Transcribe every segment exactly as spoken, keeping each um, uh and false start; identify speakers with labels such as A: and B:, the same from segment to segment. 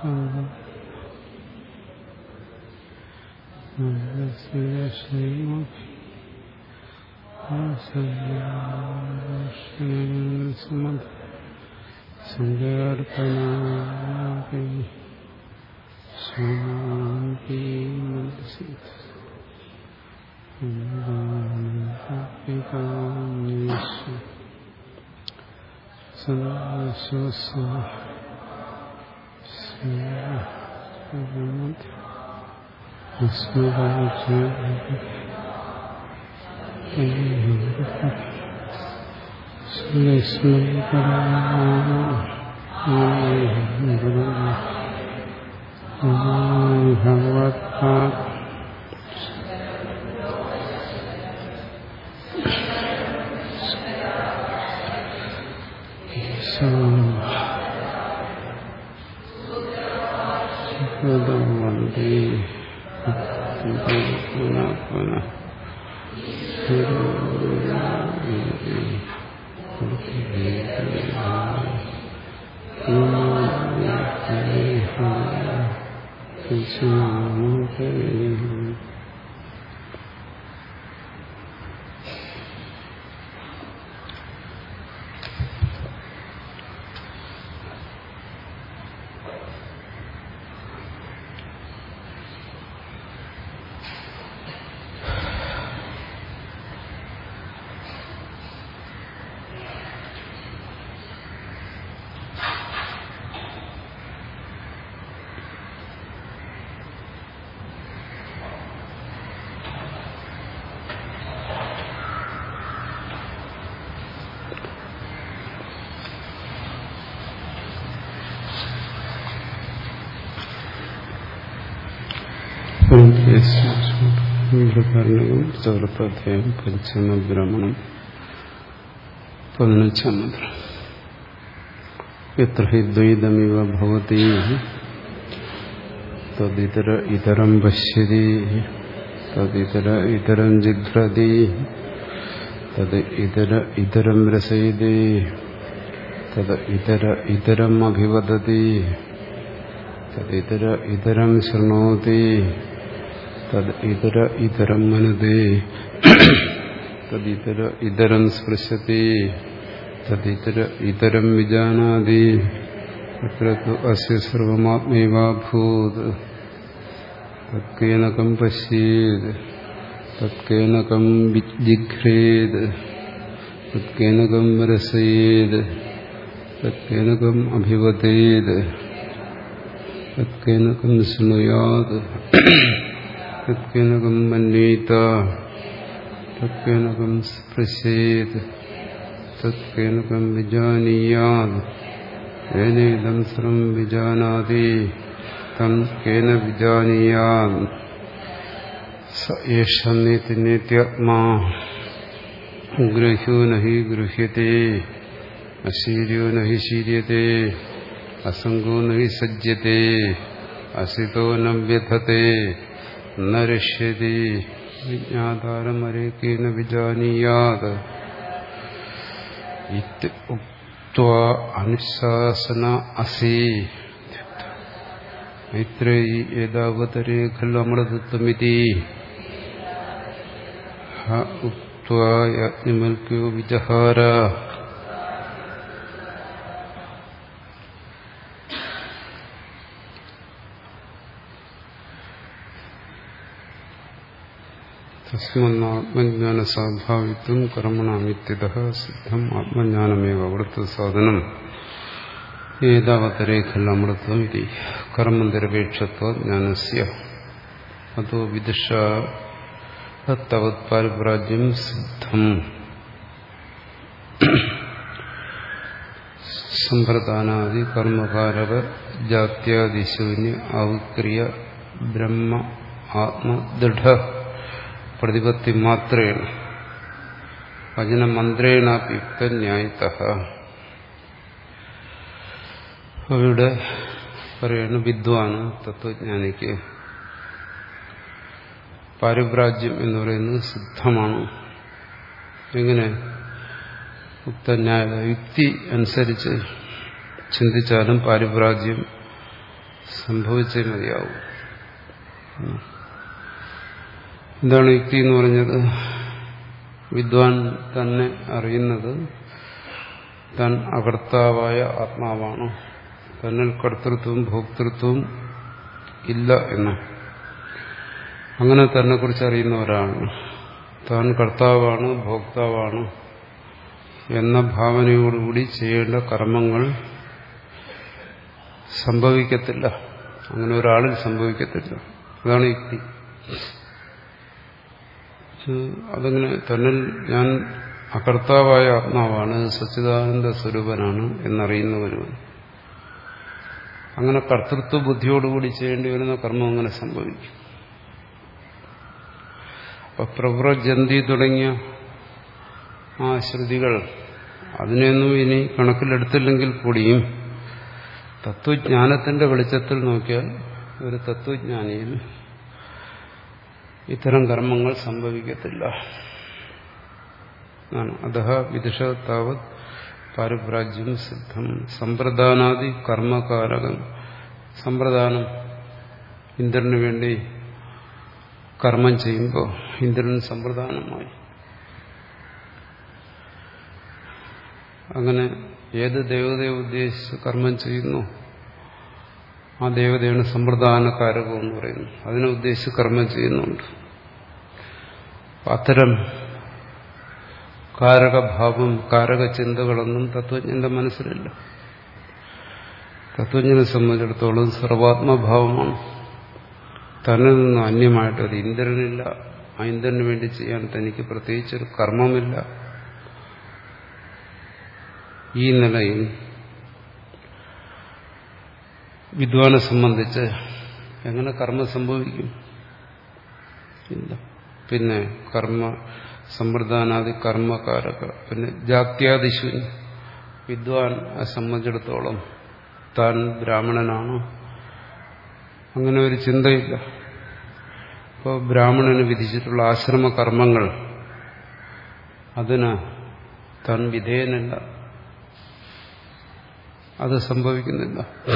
A: ചതുർത്ഥധ്യായം പഞ്ചമബ്രാഹ്മണം പതിനഞ്ചാം മന്ത്രം. എത്ര ഹി ദ്വൈതമിവ ഭവതി തദിതര ഇതരം പശ്യതി തദിതര ഇതരം ജിഘ്രതി തത് ഇതര ഇതരം രസയതി തത് ഇതര ഇതരം അഭിവദതി തദിതര ഇതരം ശൃണോതി തദ് ഇതര ഇതരം മനതേ തദിതര ഇതരം സ്പൃശതി തദിതര ഇതരം വിജാനാതി തത്ര തു അസ്യ സർവമാത്മൈവാഭൂത് തത്കേനകം പശ്യേത് തത്കേനകം ജിഘ്രേത് തത്കേനകം രസയേത് തത്കേനകം അഭിവദേത് തത്കേനകം ശൃണുയാത് തത്കേനകം മന്യേത തത്കേനകം സ്പൃശേത് തത്കേനകം വിജാനീയാത് ഏനേദം സർവം വിജാനാതി തം കേന വിജാനീയാത് സ ഏഷ നേതി നേത്യാത്മാ ഗൃഹ്യോ നഹി ഗൃഹ്യത്തെ അശീര്യോ നഹി ശീര്യത്തെ അസംഗോ നഹി സജ്ജത്തെ അസിതോ ന വ്യഥത്തെ ന രിഷ്യതി വിജ്ഞാതാരമരേകേന വിജാനീയാത് ഇത്യുക്ത്വാ അനുശാസന അസി മൈത്രേയി ഏതാവതരേ ഖലു അമൃതത്വമിതി ഹ ഉക്ത്വാ യാജ്ഞവൽക്യോ വിജഹാര. തസ്മാത്മജ്ഞാന സ്വാഭാവിത്വം കർമ്മണാമിത്യതഃ സിദ്ധം ആത്മജ്ഞാനമേവ അമൃതസാധനം ഏതാവതരേ ഖലു അമൃതം ഇതി കർമ്മനിരപേക്ഷത്വ ജ്ഞാനസ്യ അതോ വിദുഷ തവത് പാരിപ്രാജ്യം സിദ്ധം സമ്പ്രദാനാദി കർമ്മകാരക ജാത്യാദിശൂന്യ ഔക്രിയ ബ്രഹ്മ ആത്മദൃഢ പ്രതിപത്തി മാത്രേണ വചനമന്ത്രേണാപി യുക്ത ന്യായതഃ. അവിടെ പറയുന്നു, വിദ്വാന് തത്വജ്ഞാനിക്ക് പാരിപ്രാജ്യം എന്ന് പറയുന്നത് സിദ്ധമാണ്. എങ്ങനെ? യുക്തന്യായ യുക്തി അനുസരിച്ച് ചിന്തിച്ചാലും പാരിപ്രാജ്യം സംഭവിച്ചേ മതിയാവും. എന്താണ് യുക്തി എന്ന് പറഞ്ഞത്? വിദ്വാൻ തന്നെ അറിയുന്നത് താൻ അകർത്താവായ ആത്മാവാണ്, തന്നിൽ കർത്തൃത്വവും ഭോക്തൃത്വവും ഇല്ല എന്ന്. അങ്ങനെ തന്നെ കുറിച്ച് അറിയുന്ന ഒരാളാണ്. താൻ കർത്താവാണ്, ഭോക്താവാണ് എന്ന ഭാവനയോടുകൂടി ചെയ്യേണ്ട കർമ്മങ്ങൾ സംഭവിക്കത്തില്ല. അങ്ങനെ ഒരാളിൽ സംഭവിക്കത്തില്ല. അതാണ് യുക്തി. അതങ്ങനെ തന്നിൽ ഞാൻ അകർത്താവായ ആത്മാവാണ്, സച്ചിദാനന്ദ സ്വരൂപനാണ് എന്നറിയുന്ന ഒരുവൻ അങ്ങനെ കർത്തൃത്വ ബുദ്ധിയോടുകൂടി ചെയ്യേണ്ടി വരുന്ന കർമ്മം അങ്ങനെ സംഭവിക്കും. അപ്പൊ പ്രവ്രജന്തി തുടങ്ങിയ ആ ശ്രുതികൾ അതിനെയൊന്നും ഇനി കണക്കിലെടുത്തില്ലെങ്കിൽ കൂടിയും തത്വജ്ഞാനത്തിന്റെ വെളിച്ചത്തിൽ നോക്കിയാൽ ഒരു തത്വജ്ഞാനിയിൽ ഇത്തരം കർമ്മങ്ങൾ സംഭവിക്കത്തില്ല. അതഹ വിദുഷ താവത് പാരിഭ്രാജ്യം സിദ്ധം. സമ്പ്രദാനാദി കർമ്മകാരകം. സമ്പ്രദാനം, ഇന്ദ്രന് വേണ്ടി കർമ്മം ചെയ്യുമ്പോൾ ഇന്ദ്രൻ സമ്പ്രദാനമായി. അങ്ങനെ ഏത് ദേവതയെ ഉദ്ദേശിച്ച് കർമ്മം ചെയ്യുന്നു ആ ദേവതയാണ് സമ്പ്രദാനകാരകം എന്ന് പറയുന്നു. അതിനെ ഉദ്ദേശിച്ച് കർമ്മം ചെയ്യുന്നുണ്ട്. അത്തരം കാരകഭാവം, കാരകചിന്തകളൊന്നും തത്വജ്ഞന്റെ മനസ്സിലില്ല. തത്വജ്ഞനെ സംബന്ധിച്ചിടത്തോളം സർവാത്മഭാവമാണ്. തന്നിൽ നിന്നും അന്യമായിട്ടൊരു ഇന്ദ്രനില്ല. ആ ഇന്ദ്രന് വേണ്ടി ചെയ്യാൻ തനിക്ക് പ്രത്യേകിച്ചൊരു കർമ്മമില്ല. ഈ നിലയിൽ വിദ്വാനെ സംബന്ധിച്ച് എങ്ങനെ കർമ്മം സംഭവിക്കും? ഇല്ല. പിന്നെ കർമ്മ സമ്പ്രദാനാദി കർമ്മകാരക. പിന്നെ ജാത്യാദിശു വിദ്വാൻ സംബന്ധിച്ചിടത്തോളം താൻ ബ്രാഹ്മണനാണ്, അങ്ങനെ ഒരു ചിന്തയില്ല. അപ്പോൾ ബ്രാഹ്മണന് വിധിച്ചിട്ടുള്ള ആശ്രമ കർമ്മങ്ങൾ അതിന് താൻ വിധേയനല്ല, അത് സംഭവിക്കുന്നില്ല.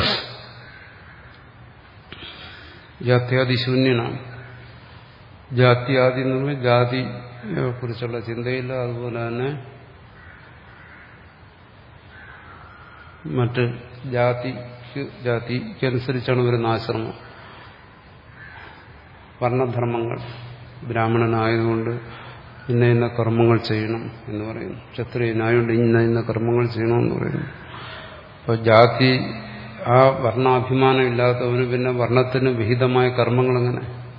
A: ജാത്യാദിശൂന്യനാണ്. ജാത്യാദി എന്ന് പറഞ്ഞാൽ ജാതിയെ കുറിച്ചുള്ള ചിന്തയില്ല. അതുപോലെ തന്നെ മറ്റ് ജാതിക്ക് ജാതിക്കനുസരിച്ചാണ് വരുന്ന ആശ്രമം. വർണ്ണധർമ്മങ്ങൾ, ബ്രാഹ്മണനായതുകൊണ്ട് ഇന്ന ഇന്ന കർമ്മങ്ങൾ ചെയ്യണം എന്ന് പറയുന്നു, ക്ഷത്രിയനായതുകൊണ്ട് ഇന്ന ഇന്ന കർമ്മങ്ങൾ ചെയ്യണമെന്ന് പറയുന്നു. അപ്പോൾ ജാതി ആ വർണ്ണാഭിമാനം ഇല്ലാത്തവന് പിന്നെ വർണ്ണത്തിന് വിഹിതമായ കർമ്മങ്ങൾ അങ്ങനെ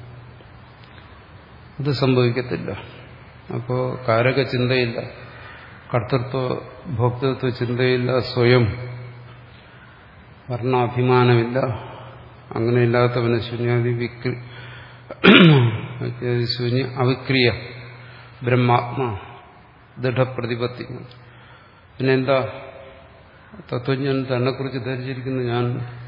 A: അത് സംഭവിക്കത്തില്ല. അപ്പോൾ കാരക ചിന്തയില്ല, കർത്തൃത്വ ഭോക്തൃത്വ ചിന്തയില്ല, സ്വയം വർണ്ണാഭിമാനമില്ല. അങ്ങനെയില്ലാത്തവന് ശൂന്യാദി വിക്രി ശൂന്യ അവിക്രിയ ബ്രഹ്മാത്മാ ദൃഢപ്രതിപത്തി. പിന്നെന്താ തത്വജ്ഞൻ തന്നെക്കുറിച്ച് ധരിച്ചിരിക്കുന്നു, ഞാൻ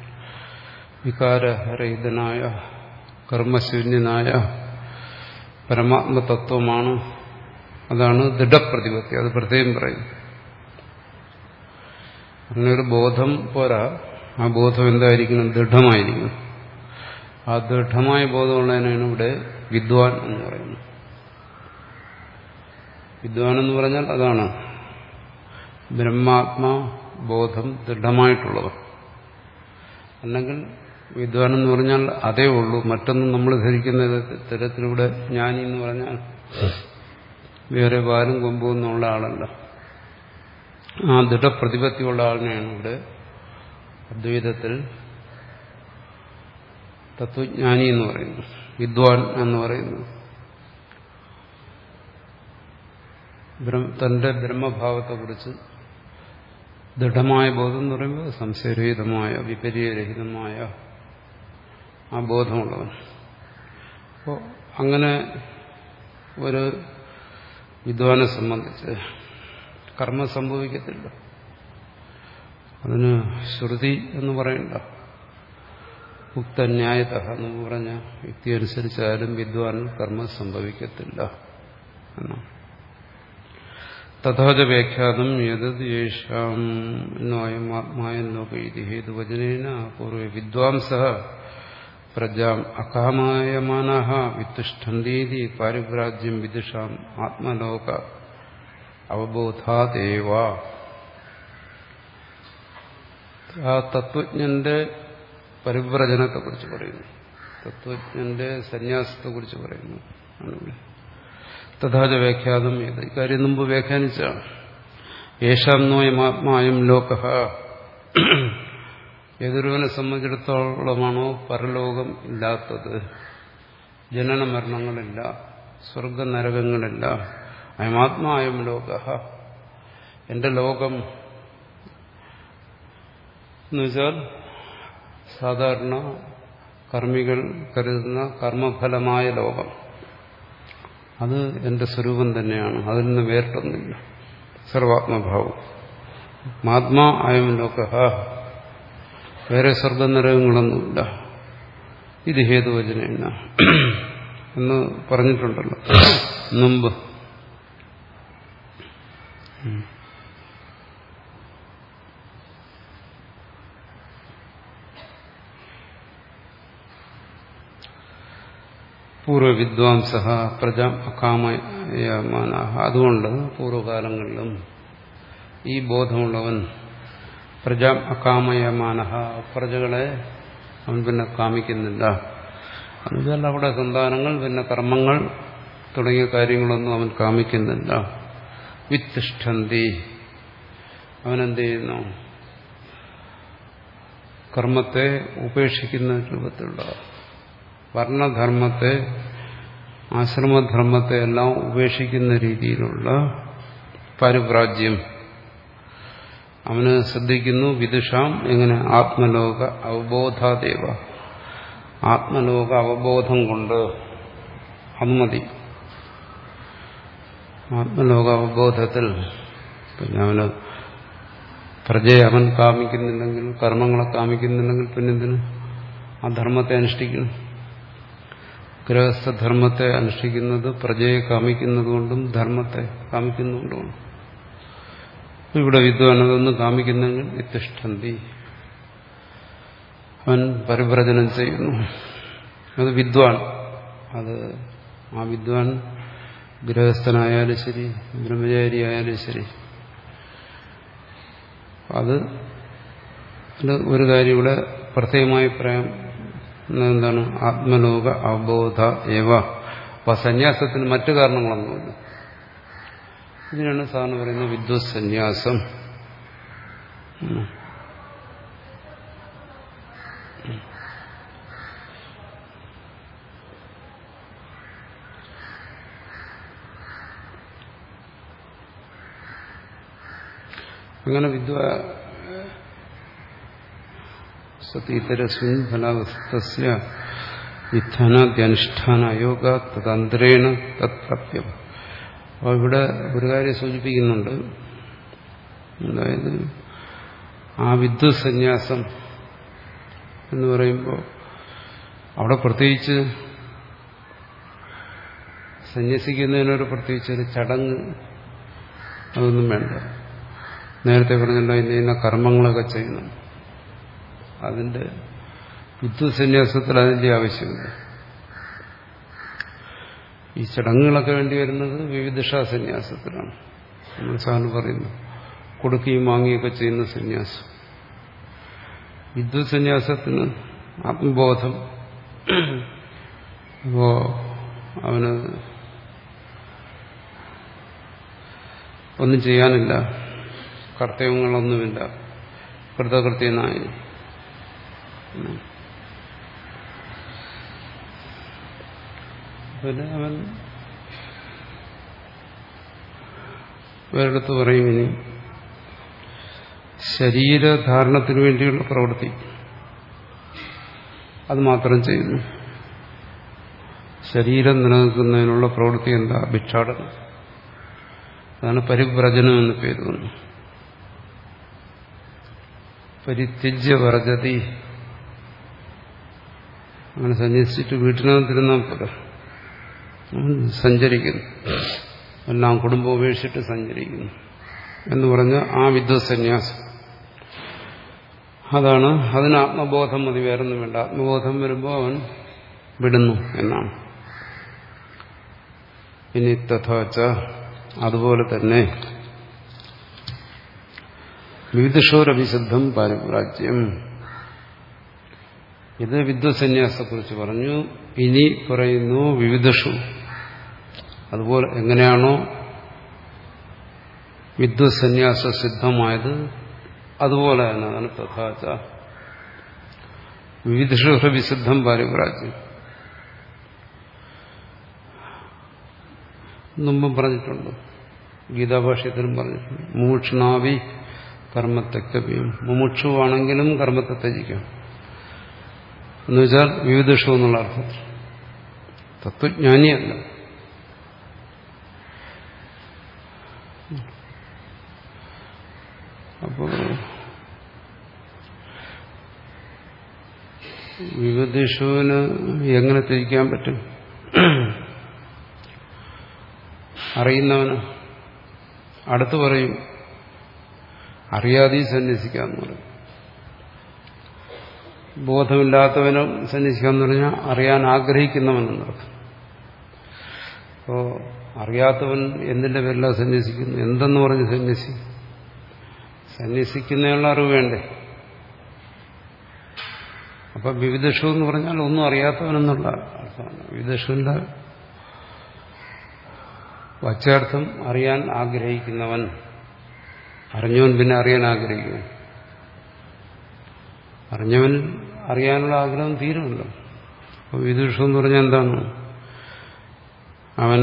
A: വികാരരഹിതനായ കർമ്മശൂന്യനായ പരമാത്മതത്വമാണ്. അതാണ് ദൃഢപ്രതിപത്തി. അത് പ്രത്യേകം പറയും. അങ്ങനെ ഒരു ബോധം പോരാ, ആ ബോധം എന്തായിരിക്കണം? ദൃഢമായിരിക്കണം. ആ ദൃഢമായ ബോധമുള്ളതിനാണ് ഇവിടെ വിദ്വാൻ എന്ന് പറയുന്നത്. വിദ്വാൻ എന്ന് പറഞ്ഞാൽ അതാണ് ബ്രഹ്മാത്മാ ബോധം ദൃഢമായിട്ടുള്ളത്. അല്ലെങ്കിൽ വിദ്വാൻ എന്ന് പറഞ്ഞാൽ അതേ ഉള്ളൂ. മറ്റൊന്നും നമ്മൾ ധരിക്കുന്ന തരത്തിലൂടെ ജ്ഞാനി എന്ന് പറഞ്ഞാൽ വേറെ വാലും കൊമ്പും എന്നുള്ള ആളല്ല. ആ ദൃഢപ്രതിപത്തിയുള്ള ആളിനെയാണ് ഇവിടെ അദ്വൈതത്തിൽ തത്വജ്ഞാനി എന്ന് പറയുന്നു, വിദ്വാൻ എന്ന് പറയുന്നു. തന്റെ ബ്രഹ്മഭാവത്തെക്കുറിച്ച് ദൃഢമായ ബോധം എന്ന് പറയുമ്പോൾ സംശയരഹിതമായ വിപര്യരഹിതമായ ആ ബോധമുള്ളവൻ. അപ്പോൾ അങ്ങനെ ഒരു വിദ്വാനെ സംബന്ധിച്ച് കർമ്മം സംഭവിക്കത്തില്ല. അതിന് ശ്രുതി എന്ന് പറയണ്ട, ഉക്തന്യായത എന്ന് പറഞ്ഞ യുക്തി അനുസരിച്ചാലും വിദ്വാൻ കർമ്മം സംഭവിക്കത്തില്ല എന്നാണ്. തഥാച വ്യാഖ്യാതം യതത് യേഷാം നോയം ആത്മായം ലോക ഇതി ഹേതുവചനേന പൂർവ്വ വിദ്വാംസഃ പ്രജാം അകാമയമാനഃ വിത്തുഷ്ഠന്തീതി പാരിവ്രാജ്യം വിദുഷാം ആത്മലോക അവബോധാദേവ. ആ തത്വജ്ഞന്റെ പരിവ്രജനത്തെക്കുറിച്ച് പറയുന്നു, തത്വജ്ഞന്റെ സന്യാസത്തെക്കുറിച്ച് പറയുന്നു. തഥാച വ്യാഖ്യാതം ഏത് ഇക്കാര്യം മുമ്പ് വ്യാഖ്യാനിച്ചാണ്. യേശാം നോയമാത്മായം ലോക, ഏതൊരുവനെ സംബന്ധിച്ചിടത്തോളമാണോ പരലോകം ഇല്ലാത്തത്, ജനന മരണങ്ങളില്ല, സ്വർഗനരകങ്ങളില്ല, അയമാത്മായം ലോക, എന്റെ ലോകം എന്നുവെച്ചാൽ സാധാരണ കർമ്മികൾ കരുതുന്ന കർമ്മഫലമായ ലോകം, അത് എന്റെ സ്വരൂപം തന്നെയാണ്, അതിൽ നിന്ന് വേറിട്ടൊന്നുമില്ല, സർവാത്മഭാവം. ആത്മാ അയം ലോക, വേറെ സ്വർഗനരകങ്ങളൊന്നുമില്ല. ഇത് ഹേതുവചന എന്ന് പറഞ്ഞിട്ടുണ്ടല്ലോ മുമ്പ്. പൂർവ്വവിദ്വാംസഃ പ്രജാം അകാമയമാനഃ, അതുകൊണ്ട് പൂർവ്വകാലങ്ങളിലും ഈ ബോധമുള്ളവൻ പ്രജാം അകാമയമാനഃ, പ്രജകളെ അവൻ പിന്നെ കാമിക്കുന്നില്ല. എന്നുവെച്ചാൽ അവിടെ സന്താനങ്ങൾ, പിന്നെ കർമ്മങ്ങൾ തുടങ്ങിയ കാര്യങ്ങളൊന്നും അവൻ കാമിക്കുന്നില്ല. വിത്തിഷ്ഠന്തി, അവനെന്ത് ചെയ്യുന്നു, കർമ്മത്തെ ഉപേക്ഷിക്കുന്ന രൂപത്തിലുള്ള വർണ്ണധർമ്മത്തെ, ആശ്രമധർമ്മത്തെ എല്ലാം ഉപേക്ഷിക്കുന്ന രീതിയിലുള്ള പാരിവ്രാജ്യം അവന് ശ്രദ്ധിക്കുന്നു. വിദുഷാം, എങ്ങനെ, ആത്മലോക അവബോധാദേവ, ആത്മലോക അവബോധം കൊണ്ട്. അത് മതി. ആത്മലോക അവബോധത്തിൽ പിന്നെ അവന് പ്രജയെ അവൻ കാമിക്കുന്നില്ലെങ്കിൽ, കർമ്മങ്ങളെ കാമിക്കുന്നില്ലെങ്കിൽ പിന്നെന്തിന് ആ ധർമ്മത്തെ അനുഷ്ഠിക്കണം? ഗൃഹസ്ഥധർമ്മത്തെ അനുഷ്ഠിക്കുന്നത് പ്രജയെ കാമിക്കുന്നതുകൊണ്ടും ധർമ്മത്തെ കാമിക്കുന്നതുകൊണ്ടുമാണ്. ഇവിടെ വിദ്വാൻ അതൊന്നും കാമിക്കുന്നെങ്കിൽ വിത്തിഷ്ഠന്തി, അവൻ പരിവ്രജനം ചെയ്യുന്നു. അത് വിദ്വാൻ, അത് ആ വിദ്വാൻ ഗൃഹസ്ഥനായാലും ശരി, ബ്രഹ്മചാരിയായാലും ശരി, അത് ഒരു കാര്യം ഇവിടെ പ്രത്യേകമായി പറയാം. എന്താണ്? ആത്മലോക അവബോധ ഏവ. അപ്പൊ സന്യാസത്തിന് മറ്റു കാരണങ്ങളൊന്നുമില്ല. ഇതിനാണ് സാധാരണ പറയുന്നത് വിദ്വത് സന്യാസം. അങ്ങനെ വിദ്വ സതീതരസ്മിൻ ഫലാവസ്ഥസ്യ വിധാനാദ്യനുഷ്ഠാന അയോഗ തദന്തരേണ തത്പ്രാപ്യം. അപ്പോൾ ഇവിടെ ഒരു കാര്യം സൂചിപ്പിക്കുന്നുണ്ട്. അതായത് ആ വിദ്വത് സന്യാസം എന്ന് പറയുമ്പോൾ അവിടെ പ്രത്യേകിച്ച് സന്യസിക്കുന്നതിനൊരു പ്രത്യേകിച്ചൊരു ചടങ്ങ് അതൊന്നും വേണ്ട. നേരത്തെ പറഞ്ഞല്ലോ, ഇന്ന ഇന്ന കർമ്മങ്ങളൊക്കെ ചെയ്യണം. അതിന്റെ വിദ്വത് സന്യാസത്തിൽ അതിന്റെ ആവശ്യമില്ല. ഈ ചടങ്ങുകളൊക്കെ വേണ്ടി വരുന്നത് വിവിധ സന്യാസത്തിലാണ്. നമ്മൾ സാറിന് പറയുന്നു കൊടുക്കുകയും വാങ്ങുകയൊക്കെ ചെയ്യുന്ന സന്യാസം. വിദ്വത് സന്യാസത്തിന് ആത്മബോധം, അപ്പോ അവന് ഒന്നും ചെയ്യാനില്ല, കർത്തവ്യങ്ങളൊന്നുമില്ല, കൃതകൃത്യനായി. പിന്നെ അവൻ വേറെടുത്ത് പറയും, ഇനി ശരീരധാരണത്തിനു വേണ്ടിയുള്ള പ്രവൃത്തി അത് മാത്രം ചെയ്യുന്നു. ശരീരം നിലനിൽക്കുന്നതിനുള്ള പ്രവൃത്തി എന്താ? ഭിക്ഷാടനം. അതാണ് പരിവ്രജനം എന്ന് പേര് വന്നു. പരിത്യജ്യ വർജതി. അങ്ങനെ സന്യസിച്ചിട്ട് വീട്ടിനകത്തിരുന്നാൽ പോലെ സഞ്ചരിക്കുന്നു. എല്ലാം കുടുംബം ഉപേക്ഷിച്ചിട്ട് സഞ്ചരിക്കുന്നു എന്ന് പറഞ്ഞ ആ വിദ്വത്സന്യാസം. അതാണ്, അതിന് ആത്മബോധം മതി, വേറൊന്നും വേണ്ട. ആത്മബോധം വരുമ്പോൾ അവൻ വിടുന്നു എന്നാണ്. ഇനി തഥാച്ച, അതുപോലെ തന്നെ വിവിധഷോരവിശുദ്ധം പാരിപ്രാജ്യം. ഇത് വിദ്വത്സന്യാസത്തെക്കുറിച്ച് പറഞ്ഞു. ഇനി പറയുന്നു വിവിധഷു. അതുപോലെ എങ്ങനെയാണോ വിദ്വത്സന്യാസ സിദ്ധമായത് അതുപോലെ തന്നെ അതാണ് തഥാച്ച. വിവിധഷു വിശുദ്ധം പാരിപ്രാജ്യം മുമ്പും പറഞ്ഞിട്ടുണ്ട്, ഗീതാഭാഷ്യത്തിലും പറഞ്ഞിട്ടുണ്ട്. മുമുക്ഷുണാവി കർമ്മത്യക്തവ്യം. മുമുക്ഷുവാണെങ്കിലും കർമ്മത്തെ ത്യജിക്കാം എന്നുവെച്ചാൽ വിവിധഷു എന്നുള്ള അർത്ഥത്തിൽ. തത്വജ്ഞാനിയല്ല. അപ്പോൾ വിവിധഷുവിന് എങ്ങനെ ത്യജിക്കാൻ പറ്റും? അറിയുന്നവന് അടുത്ത് പറയും അറിയാതെ സന്യസിക്കാന്ന് പറയും. ബോധമില്ലാത്തവനും സന്യസിക്കാന്ന് പറഞ്ഞാൽ അറിയാൻ ആഗ്രഹിക്കുന്നവനെന്നർത്ഥം. അപ്പോ അറിയാത്തവൻ എന്തിന്റെ പേരിലാണ് സന്യസിക്കുന്നു? എന്തെന്ന് പറഞ്ഞ് സന്യസിക്കും? സന്യസിക്കുന്നതിനുള്ള അറിവ് വേണ്ടേ? അപ്പൊ വിവിധഷു എന്ന് പറഞ്ഞാൽ ഒന്നും അറിയാത്തവനെന്നുള്ള അർത്ഥമാണ്. വിവിധഷുവിന്റെ വച്ചാർത്ഥം അറിയാൻ ആഗ്രഹിക്കുന്നവൻ. അറിഞ്ഞവൻ പിന്നെ അറിയാൻ ആഗ്രഹിക്കുന്നു. അറിഞ്ഞവൻ അറിയാനുള്ള ആഗ്രഹം തീരുമല്ലോ. അപ്പോൾ വിദുഷു എന്ന് പറഞ്ഞാൽ എന്താണ്? അവൻ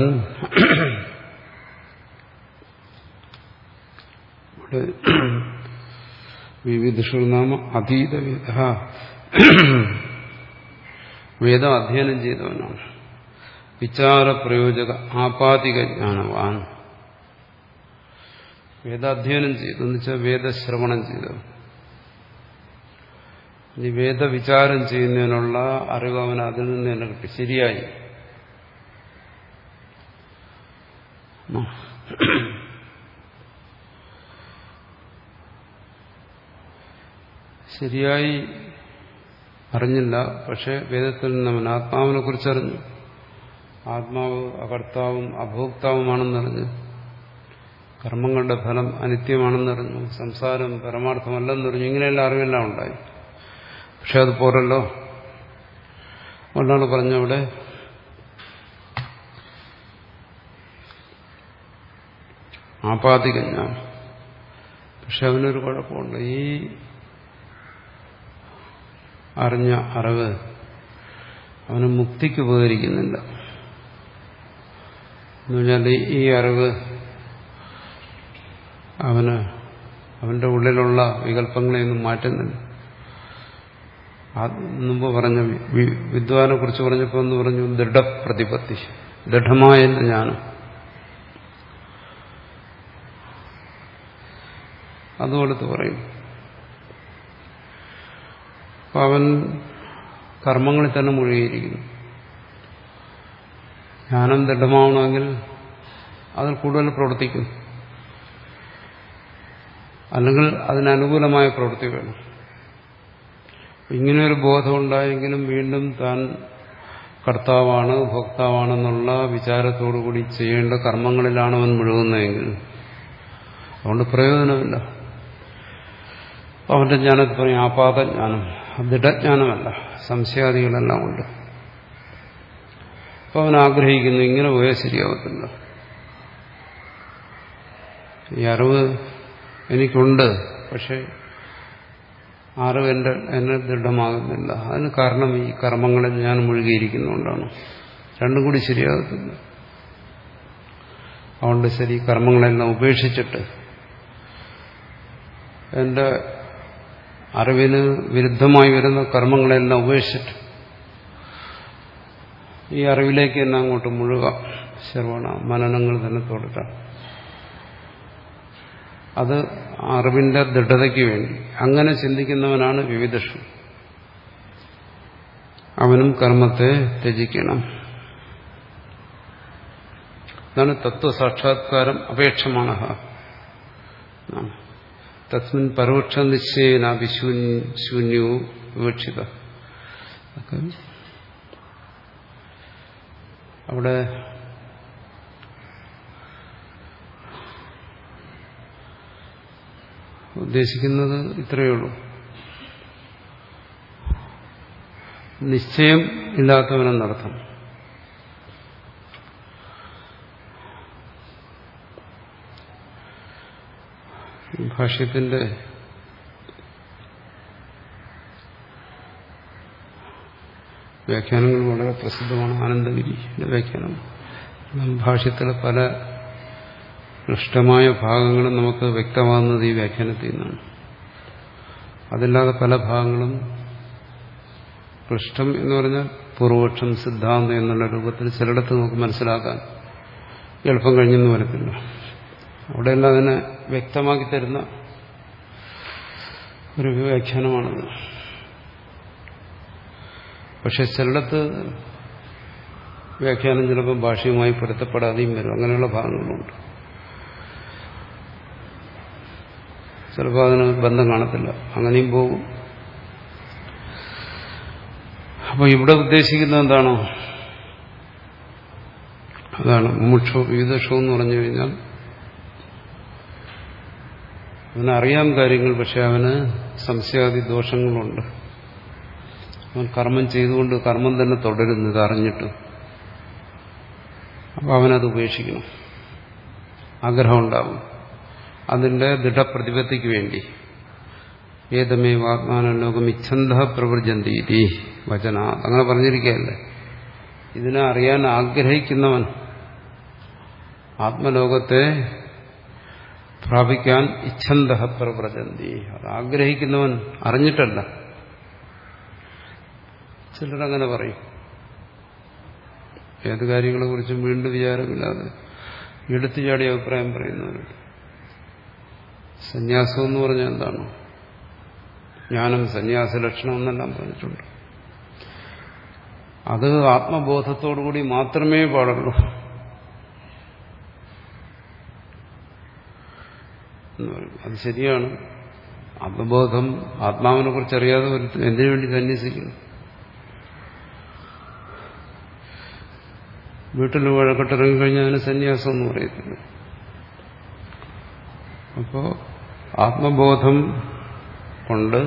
A: വിവിധുഷു നാമ അതീതവേദ, വേദം അധ്യയനം ചെയ്തവനാണ്. വിചാരപ്രയോജക ആപാതിക ജ്ഞാനവാൻ. വേദാധ്യയനം ചെയ്തു എന്ന് വെച്ചാൽ വേദശ്രവണം ചെയ്തവൻ. ഇനി വേദവിചാരം ചെയ്യുന്നതിനുള്ള അറിവ് അവൻ അതിൽ നിന്ന് തന്നെ കിട്ടി. ശരിയായി ശരിയായി അറിഞ്ഞില്ല. പക്ഷെ വേദത്തിൽ നിന്ന് അവൻ ആത്മാവിനെ കുറിച്ചറിഞ്ഞു. ആത്മാവ് അകർത്താവും അഭോക്താവുമാണെന്നറിഞ്ഞു. കർമ്മങ്ങളുടെ ഫലം അനിത്യമാണെന്നറിഞ്ഞു. സംസാരം പരമാർത്ഥമല്ലെന്നറിഞ്ഞു. ഇങ്ങനെയുള്ള അറിവെല്ലാം ഉണ്ടായി. പക്ഷെ അത് പോരല്ലോ. അതുകൊണ്ടാണ് പറഞ്ഞവിടെ ആപാതിക ജ്ഞാനം. പക്ഷെ അവനൊരു കുഴപ്പമുണ്ട്. ഈ അറിഞ്ഞ അറിവ് അവന് മുക്തിക്ക് ഉപകരിക്കുന്നില്ല. എന്ന് പറഞ്ഞാൽ ഈ അറിവ് അവന് അവന്റെ ഉള്ളിലുള്ള വികല്പങ്ങളെയൊന്നും മാറ്റുന്നില്ല. മുമ്പ് പറഞ്ഞ വിദ്വാനെ കുറിച്ച് പറഞ്ഞപ്പോൾ എന്ന് പറഞ്ഞു ദൃഢപ്രതിപത്തി, ദൃഢമായ ജ്ഞാനം. അതുകൊടുത്ത് പറയും. അപ്പം അവൻ കർമ്മങ്ങളിൽ തന്നെ മുഴുകിയിരിക്കുന്നു. ജ്ഞാനം ദൃഢമാവണമെങ്കിൽ അതിൽ കൂടുതൽ പ്രവർത്തിക്കും, അല്ലെങ്കിൽ അതിനനുകൂലമായ പ്രവൃത്തി വേണം. ഇങ്ങനെയൊരു ബോധമുണ്ടായെങ്കിലും വീണ്ടും താൻ കർത്താവാണ് ഭോക്താവാണെന്നുള്ള വിചാരത്തോടുകൂടി ചെയ്യേണ്ട കർമ്മങ്ങളിലാണ് അവൻ മുഴുകുന്നതെങ്കിൽ അതുകൊണ്ട് പ്രയോജനമില്ല. അവന്റെ ജ്ഞാനത്തിൽ പറയും ആപാതജ്ഞാനം, ദൃഢജ്ഞാനമല്ല, സംശയാദികളെല്ലാം ഉണ്ട്. അപ്പൊ അവൻ ആഗ്രഹിക്കുന്നു ഇങ്ങനെ പോയാൽ ശരിയാവത്തില്ല. ഈ അറിവ് എനിക്കുണ്ട്, പക്ഷെ അറിവ് എന്റെ എന്നെ ദൃഢമാകുന്നില്ല. അതിന് കാരണം ഈ കർമ്മങ്ങളിൽ ഞാൻ മുഴുകിയിരിക്കുന്നതുകൊണ്ടാണ്. രണ്ടും കൂടി ശരിയാകത്തില്ല. അതുകൊണ്ട് ശരി, കർമ്മങ്ങളെല്ലാം ഉപേക്ഷിച്ചിട്ട് എന്റെ അറിവിന് വിരുദ്ധമായി വരുന്ന കർമ്മങ്ങളെല്ലാം ഉപേക്ഷിച്ചിട്ട് ഈ അറിവിലേക്ക് തന്നെ അങ്ങോട്ട് മുഴുകാം. ശ്രവണ മനനങ്ങൾ തന്നെ തുടരാം. അത് അറിവിന്റെ ദൃഢതയ്ക്ക് വേണ്ടി. അങ്ങനെ ചിന്തിക്കുന്നവനാണ് വിവിധഷു. അവനും കർമ്മത്തെ ത്യജിക്കണം. അതാണ് തത്വസാക്ഷാത്കാരം അപേക്ഷമാണ്. തസ്മിൻ പരോക്ഷ നിശ്ചയേന വിശൂന്യവും വിവക്ഷിത. അവിടെ ഉദ്ദേശിക്കുന്നത് ഇത്രയേ ഉള്ളൂ. നിശ്ചയം ഇല്ലാത്തവനെന്നർത്ഥം. ഭാഷ്യത്തിന്റെ വ്യാഖ്യാനങ്ങൾ വളരെ പ്രസിദ്ധമാണ്. ആനന്ദഗിരിയുടെ വ്യാഖ്യാനം. ഭാഷ്യത്തിലെ പല ക്ലിഷ്ടമായ ഭാഗങ്ങളും നമുക്ക് വ്യക്തമാകുന്നത് ഈ വ്യാഖ്യാനത്തിൽ നിന്നാണ്. അതല്ലാതെ പല ഭാഗങ്ങളും ക്ലിഷ്ടം എന്ന് പറഞ്ഞാൽ പൂർവപക്ഷം സിദ്ധാന്തം എന്നുള്ള രൂപത്തിൽ ചിലയിടത്ത് നമുക്ക് മനസ്സിലാക്കാൻ എളുപ്പം കഴിഞ്ഞെന്ന് വരത്തില്ല. അവിടെയെല്ലാം അതിനെ വ്യക്തമാക്കി തരുന്ന ഒരു വ്യാഖ്യാനമാണത്. പക്ഷെ ചിലയിടത്ത് വ്യാഖ്യാനം ചിലപ്പോൾ ഭാഷയുമായി പൊരുത്തപ്പെടാതെയും വരും. അങ്ങനെയുള്ള ഭാഗങ്ങളുണ്ട്. ചിലപ്പോൾ അതിന് ബന്ധം കാണത്തില്ല, അങ്ങനെയും പോകും. അപ്പോൾ ഇവിടെ ഉദ്ദേശിക്കുന്നത് എന്താണോ അതാണ് മുമുക്ഷോ വിവിധക്ഷോ എന്ന് പറഞ്ഞു കഴിഞ്ഞാൽ അവനറിയാം കാര്യങ്ങൾ, പക്ഷെ അവന് സംശയാദി ദോഷങ്ങളുണ്ട്. അവൻ കർമ്മം ചെയ്തുകൊണ്ട് കർമ്മം തന്നെ തുടരുന്നു ഇത് അറിഞ്ഞിട്ട്. അപ്പോൾ അവനത് ഉപേക്ഷിക്കണം. ആഗ്രഹം ഉണ്ടാവും. അതിന്റെ ദൃഢപ്രതിപത്തിക്ക് വേണ്ടി ഏതമേവ ആത്മാനം ലോകം ഇച്ഛന്ത പ്രവൃജന്തി വചന അങ്ങനെ പറഞ്ഞിരിക്കുകയല്ലേ. ഇതിനെ അറിയാൻ ആഗ്രഹിക്കുന്നവൻ ആത്മലോകത്തെ പ്രാപിക്കാൻ ഇച്ഛന്ത പ്രവ്രജന്തി, അത് ആഗ്രഹിക്കുന്നവൻ അറിഞ്ഞിട്ടല്ല. ചിലരങ്ങനെ പറയും. ഏത് കാര്യങ്ങളെ കുറിച്ചും വീണ്ടും വിചാരമില്ലാതെ എടുത്തു ചാടിയ അഭിപ്രായം പറയുന്നവരുണ്ട്. സന്യാസം എന്ന് പറഞ്ഞാൽ എന്താണ്? ജ്ഞാനം സന്യാസ ലക്ഷണം എന്നെല്ലാം പറഞ്ഞിട്ടുണ്ട്. അത് ആത്മബോധത്തോടുകൂടി മാത്രമേ പാടുള്ളൂ എന്ന് പറയും. അത് ശരിയാണ്. ആത്മബോധം ആത്മാവിനെ കുറിച്ച് അറിയാതെ എന്തിനു വേണ്ടി സന്യസിക്കുന്നു? വീട്ടിൽ വഴക്കിട്ടിറങ്ങിക്കഴിഞ്ഞാൽ അതിന് സന്യാസം എന്ന് പറയത്തില്ല. അപ്പോ ആത്മബോധം കൊണ്ട്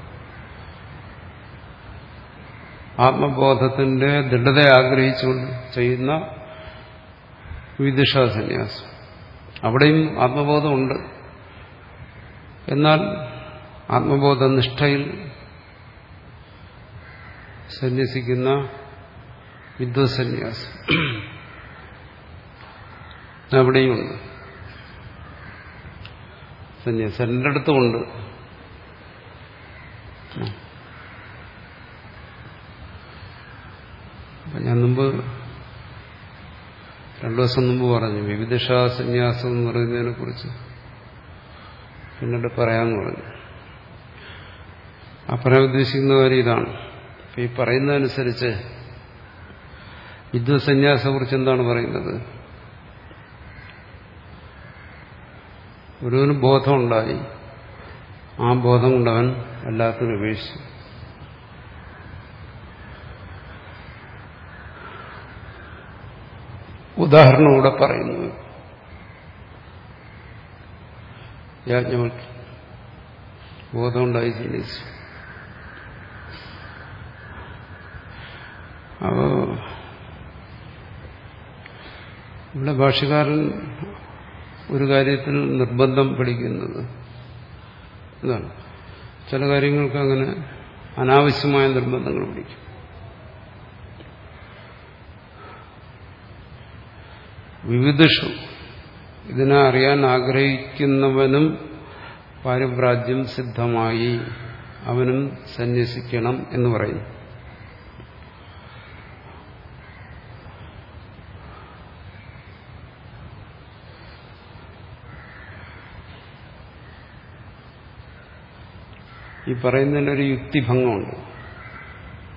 A: ആത്മബോധത്തിന്റെ ദൃഢതയെ ആഗ്രഹിച്ചുകൊണ്ട് ചെയ്യുന്ന വിദിഷാ സന്യാസം, അവിടെയും ആത്മബോധമുണ്ട്. എന്നാൽ ആത്മബോധ നിഷ്ഠയിൽ സന്യസിക്കുന്ന വിദ്വത്സന്യാസം അവിടെയുമുണ്ട്. സന്യാസം എൻ്റെ അടുത്തുമുണ്ട്. അപ്പം ഞാൻ മുമ്പ് രണ്ടു ദിവസം മുമ്പ് പറഞ്ഞു വിവിധിഷാ സന്യാസം എന്ന് പറയുന്നതിനെ കുറിച്ച് പിന്നീട് പറയാമെന്ന് പറഞ്ഞു. ആ പറയാൻ ഉദ്ദേശിക്കുന്ന കാര്യം ഇതാണ്. ഈ പറയുന്നതനുസരിച്ച് വിദ്വത്സന്യാസത്തെ കുറിച്ച് എന്താണ് പറയുന്നത്? ഒരുവന് ബോധമുണ്ടായി, ആ ബോധം കൊണ്ടവൻ എല്ലാത്തിനും ഉപേക്ഷിച്ചു. ഉദാഹരണം കൂടെ പറയുന്നു. യാജ്ഞവൽക്യ ബോധമുണ്ടായി സന്യസിച്ചു. അപ്പോ ഇവിടെ ഭാഷ്യകാരൻ ഒരു കാര്യത്തിൽ നിർബന്ധം പിടിക്കുന്നത് ഇതാണ്. ചില കാര്യങ്ങൾക്ക് അങ്ങനെ അനാവശ്യമായ നിർബന്ധങ്ങൾ പിടിക്കും. വിവിധിഷു ഇതിനെ അറിയാൻ ആഗ്രഹിക്കുന്നവനും പാരിവ്രാജ്യം സിദ്ധമായി അവനും സന്യസിക്കണം എന്ന് പറയുന്നു. ഈ പറയുന്നതിലൊരു യുക്തിഭംഗമുണ്ട്.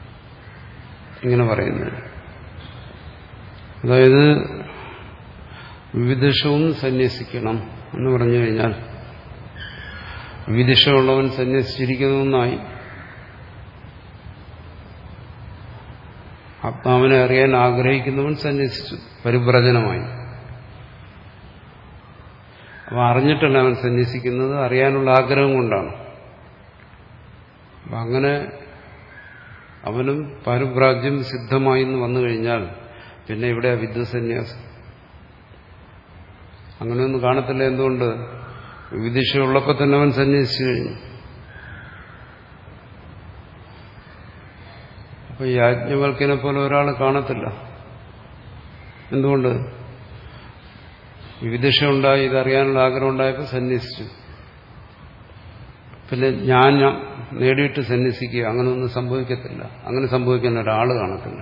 A: ഇങ്ങനെ പറയുന്നത്, അതായത് വിവിധിഷവും സന്യസിക്കണം എന്ന് പറഞ്ഞു കഴിഞ്ഞാൽ വിവിധിഷമുള്ളവൻ സന്യസിച്ചിരിക്കുന്നതായി, ആത്മാവിനെ അറിയാൻ ആഗ്രഹിക്കുന്നവൻ സന്യസിച്ചു, പരിവ്രജനമായി. അപ്പൊ അറിഞ്ഞിട്ടല്ല അവൻ സന്യസിക്കുന്നത്, അറിയാനുള്ള ആഗ്രഹം കൊണ്ടാണ്. അപ്പൊ അങ്ങനെ അവനും പാരിഭ്രാജ്യം സിദ്ധമായി എന്ന് വന്നു കഴിഞ്ഞാൽ പിന്നെ ഇവിടെ വിദ്വസന്യാസം അങ്ങനെയൊന്നും കാണത്തില്ല. എന്തുകൊണ്ട്? വിദിഷയുള്ളപ്പോൾ തന്നെ അവൻ സന്യസിച്ചു കഴിഞ്ഞു. അപ്പൊ യാജ്ഞവൽക്കനെ പോലെ ഒരാൾ കാണത്തില്ല. എന്തുകൊണ്ട്? വിവിധിഷ ഉണ്ടായി, ഇതറിയാനുള്ള ആഗ്രഹം ഉണ്ടായപ്പോൾ സന്യസിച്ചു. പിന്നെ ഞാൻ നേടിയിട്ട് സന്യസിക്കുക, അങ്ങനെയൊന്നും സംഭവിക്കത്തില്ല. അങ്ങനെ സംഭവിക്കാൻ ഒരാൾ കാണത്തില്ല.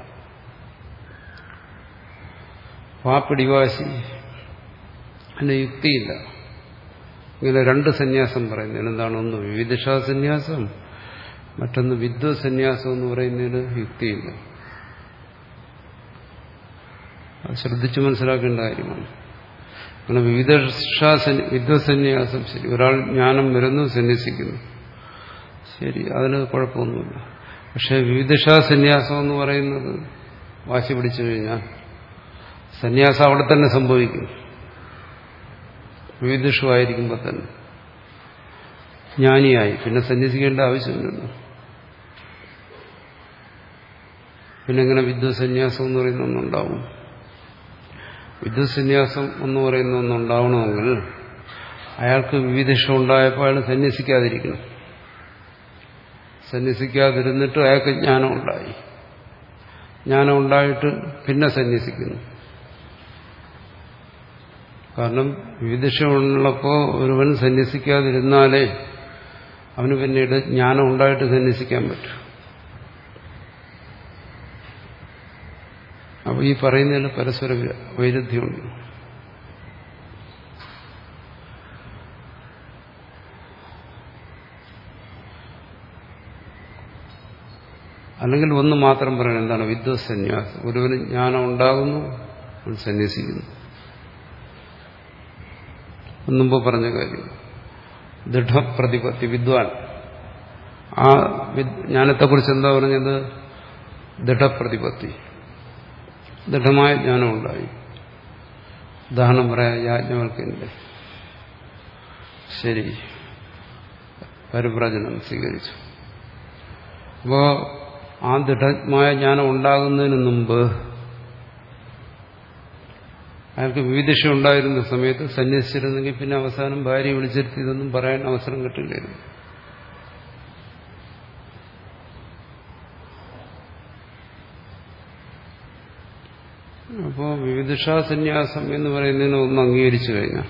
A: ആ പിടിവാശി അതിന് യുക്തിയില്ല. ഇങ്ങനെ രണ്ട് സന്യാസം പറയുന്നതിന് എന്താണ്? ഒന്ന് വിവിധിഷാ സന്യാസം, മറ്റൊന്ന് വിദ്വസന്യാസം എന്ന് പറയുന്നതിന് യുക്തിയില്ല. അത് ശ്രദ്ധിച്ചു മനസ്സിലാക്കേണ്ട കാര്യമാണ്. അങ്ങനെ വിവിധിഷാ വിദ്വസന്യാസം ശരി, ഒരാൾ ജ്ഞാനം വരുന്നു, സന്യസിക്കുന്നു, ശരി, അതിന് കുഴപ്പമൊന്നുമില്ല. പക്ഷെ വിവിധിഷാ സന്യാസം എന്ന് പറയുന്നത് വാശി പിടിച്ചു കഴിഞ്ഞാൽ സന്യാസം അവിടെ തന്നെ സംഭവിക്കും. വിവിധിഷമായിരിക്കുമ്പോൾ തന്നെ ജ്ഞാനിയായി, പിന്നെ സന്യസിക്കേണ്ട ആവശ്യമില്ലല്ലോ. പിന്നെ എങ്ങനെ വിദ്വസന്യാസം എന്ന് പറയുന്ന ഒന്നുണ്ടാവും? വിദ്വസന്യാസം എന്ന് പറയുന്ന ഒന്നുണ്ടാവണമെങ്കിൽ അയാൾക്ക് വിവിധിഷം ഉണ്ടായപ്പോൾ അയാൾ സന്യസിക്കാതിരിക്കണം. സന്യസിക്കാതിരുന്നിട്ട് അയാൾക്ക് ജ്ഞാനം ഉണ്ടായി, ജ്ഞാനം ഉണ്ടായിട്ട് പിന്നെ സന്യസിക്കുന്നു. കാരണം വിവിധിഷമുള്ളപ്പോൾ ഒരുവൻ സന്യസിക്കാതിരുന്നാലേ അവന് പിന്നീട് ജ്ഞാനം ഉണ്ടായിട്ട് സന്യസിക്കാൻ പറ്റും. അപ്പോൾ ഈ പറയുന്നതിൽ പരസ്പര വൈരുദ്ധ്യമുണ്ട്. അല്ലെങ്കിൽ ഒന്ന് മാത്രം പറയണം, എന്താണ്? വിദ്വസന്യാസം. ഒരുവന് ജ്ഞാനം ഉണ്ടാകുന്നു, അവൻ സന്യസിക്കുന്നു. മുമ്പ് പറഞ്ഞ കാര്യം, ദൃഢപ്രതിപത്തി, വിദ്വാൻ. ആ ജ്ഞാനത്തെക്കുറിച്ച് എന്താ പറഞ്ഞത്? ദൃഢപ്രതിപത്തി, ദൃഢമായ ജ്ഞാനം ഉണ്ടായി. ഉദാഹരണം പറയാം, യാജ്ഞവൽക്കന്റെ ശരി പരിവ്രജനം സ്വീകരിച്ചു. അപ്പോ ആ ദൃഢമായ ജ്ഞാനം ഉണ്ടാകുന്നതിന് മുമ്പ് അയാൾക്ക് വിവിധിഷ ഉണ്ടായിരുന്ന സമയത്ത് സന്യസിച്ചിരുന്നെങ്കിൽ പിന്നെ അവസാനം ഭാര്യ വിളിച്ചിരുത്തി ഇതൊന്നും പറയാൻ അവസരം കിട്ടില്ലായിരുന്നു. അപ്പോൾ വിവിധിഷാ സന്യാസം എന്ന് പറയുന്നതിനെ ഒന്ന് അംഗീകരിച്ചു കഴിഞ്ഞാൽ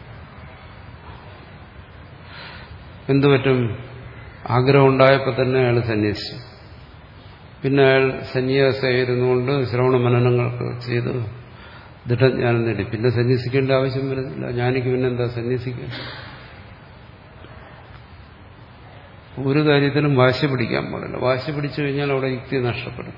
A: എന്തുപറ്റും? ആഗ്രഹം ഉണ്ടായപ്പോൾ തന്നെ അയാൾ സന്യസിച്ചു. പിന്നെ അയാൾ സന്യാസമായിരുന്നുകൊണ്ട് ശ്രവണ മനനങ്ങൾക്ക് ചെയ്ത് ദൃഢജ്ഞാനം നേടി. പിന്നെ സന്യസിക്കേണ്ട ആവശ്യം വരുന്നില്ല. ജ്ഞാനിക്ക് പിന്നെന്താ സന്യസിക്കാൻ? ഒരു കാര്യത്തിലും വാശി പിടിക്കാൻ പാടില്ല. വാശി പിടിച്ചു കഴിഞ്ഞാൽ അവിടെ യുക്തി നഷ്ടപ്പെടും.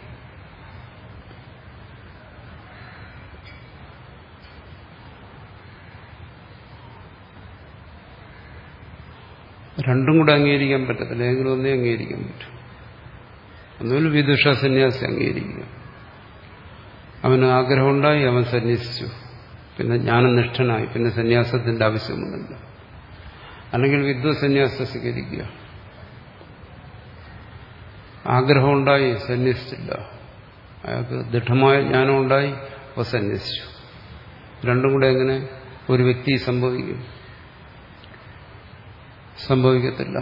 A: രണ്ടും കൂടെ അംഗീകരിക്കാൻ പറ്റത്തില്ല. ഏതെങ്കിലും ഒന്നേ അംഗീകരിക്കാൻ പറ്റും. ഒന്നുമില്ല വിദുഷ സന്യാസി അംഗീകരിക്കുക. അവന് ആഗ്രഹമുണ്ടായി, അവൻ സന്യസിച്ചു, പിന്നെ ജ്ഞാനനിഷ്ഠനായി, പിന്നെ സന്യാസത്തിന്റെ ആവശ്യമൊന്നുമില്ല. അല്ലെങ്കിൽ വിദ്വസന്യാസം സ്വീകരിക്കുക. ആഗ്രഹമുണ്ടായി, സന്യസിച്ചില്ല, അയാൾക്ക് ദൃഢമായ ജ്ഞാനം ഉണ്ടായി, അപ്പോൾ സന്യസിച്ചു. രണ്ടും കൂടെ എങ്ങനെ ഒരു വ്യക്തി സംഭവിക്കും? സംഭവിക്കത്തില്ല.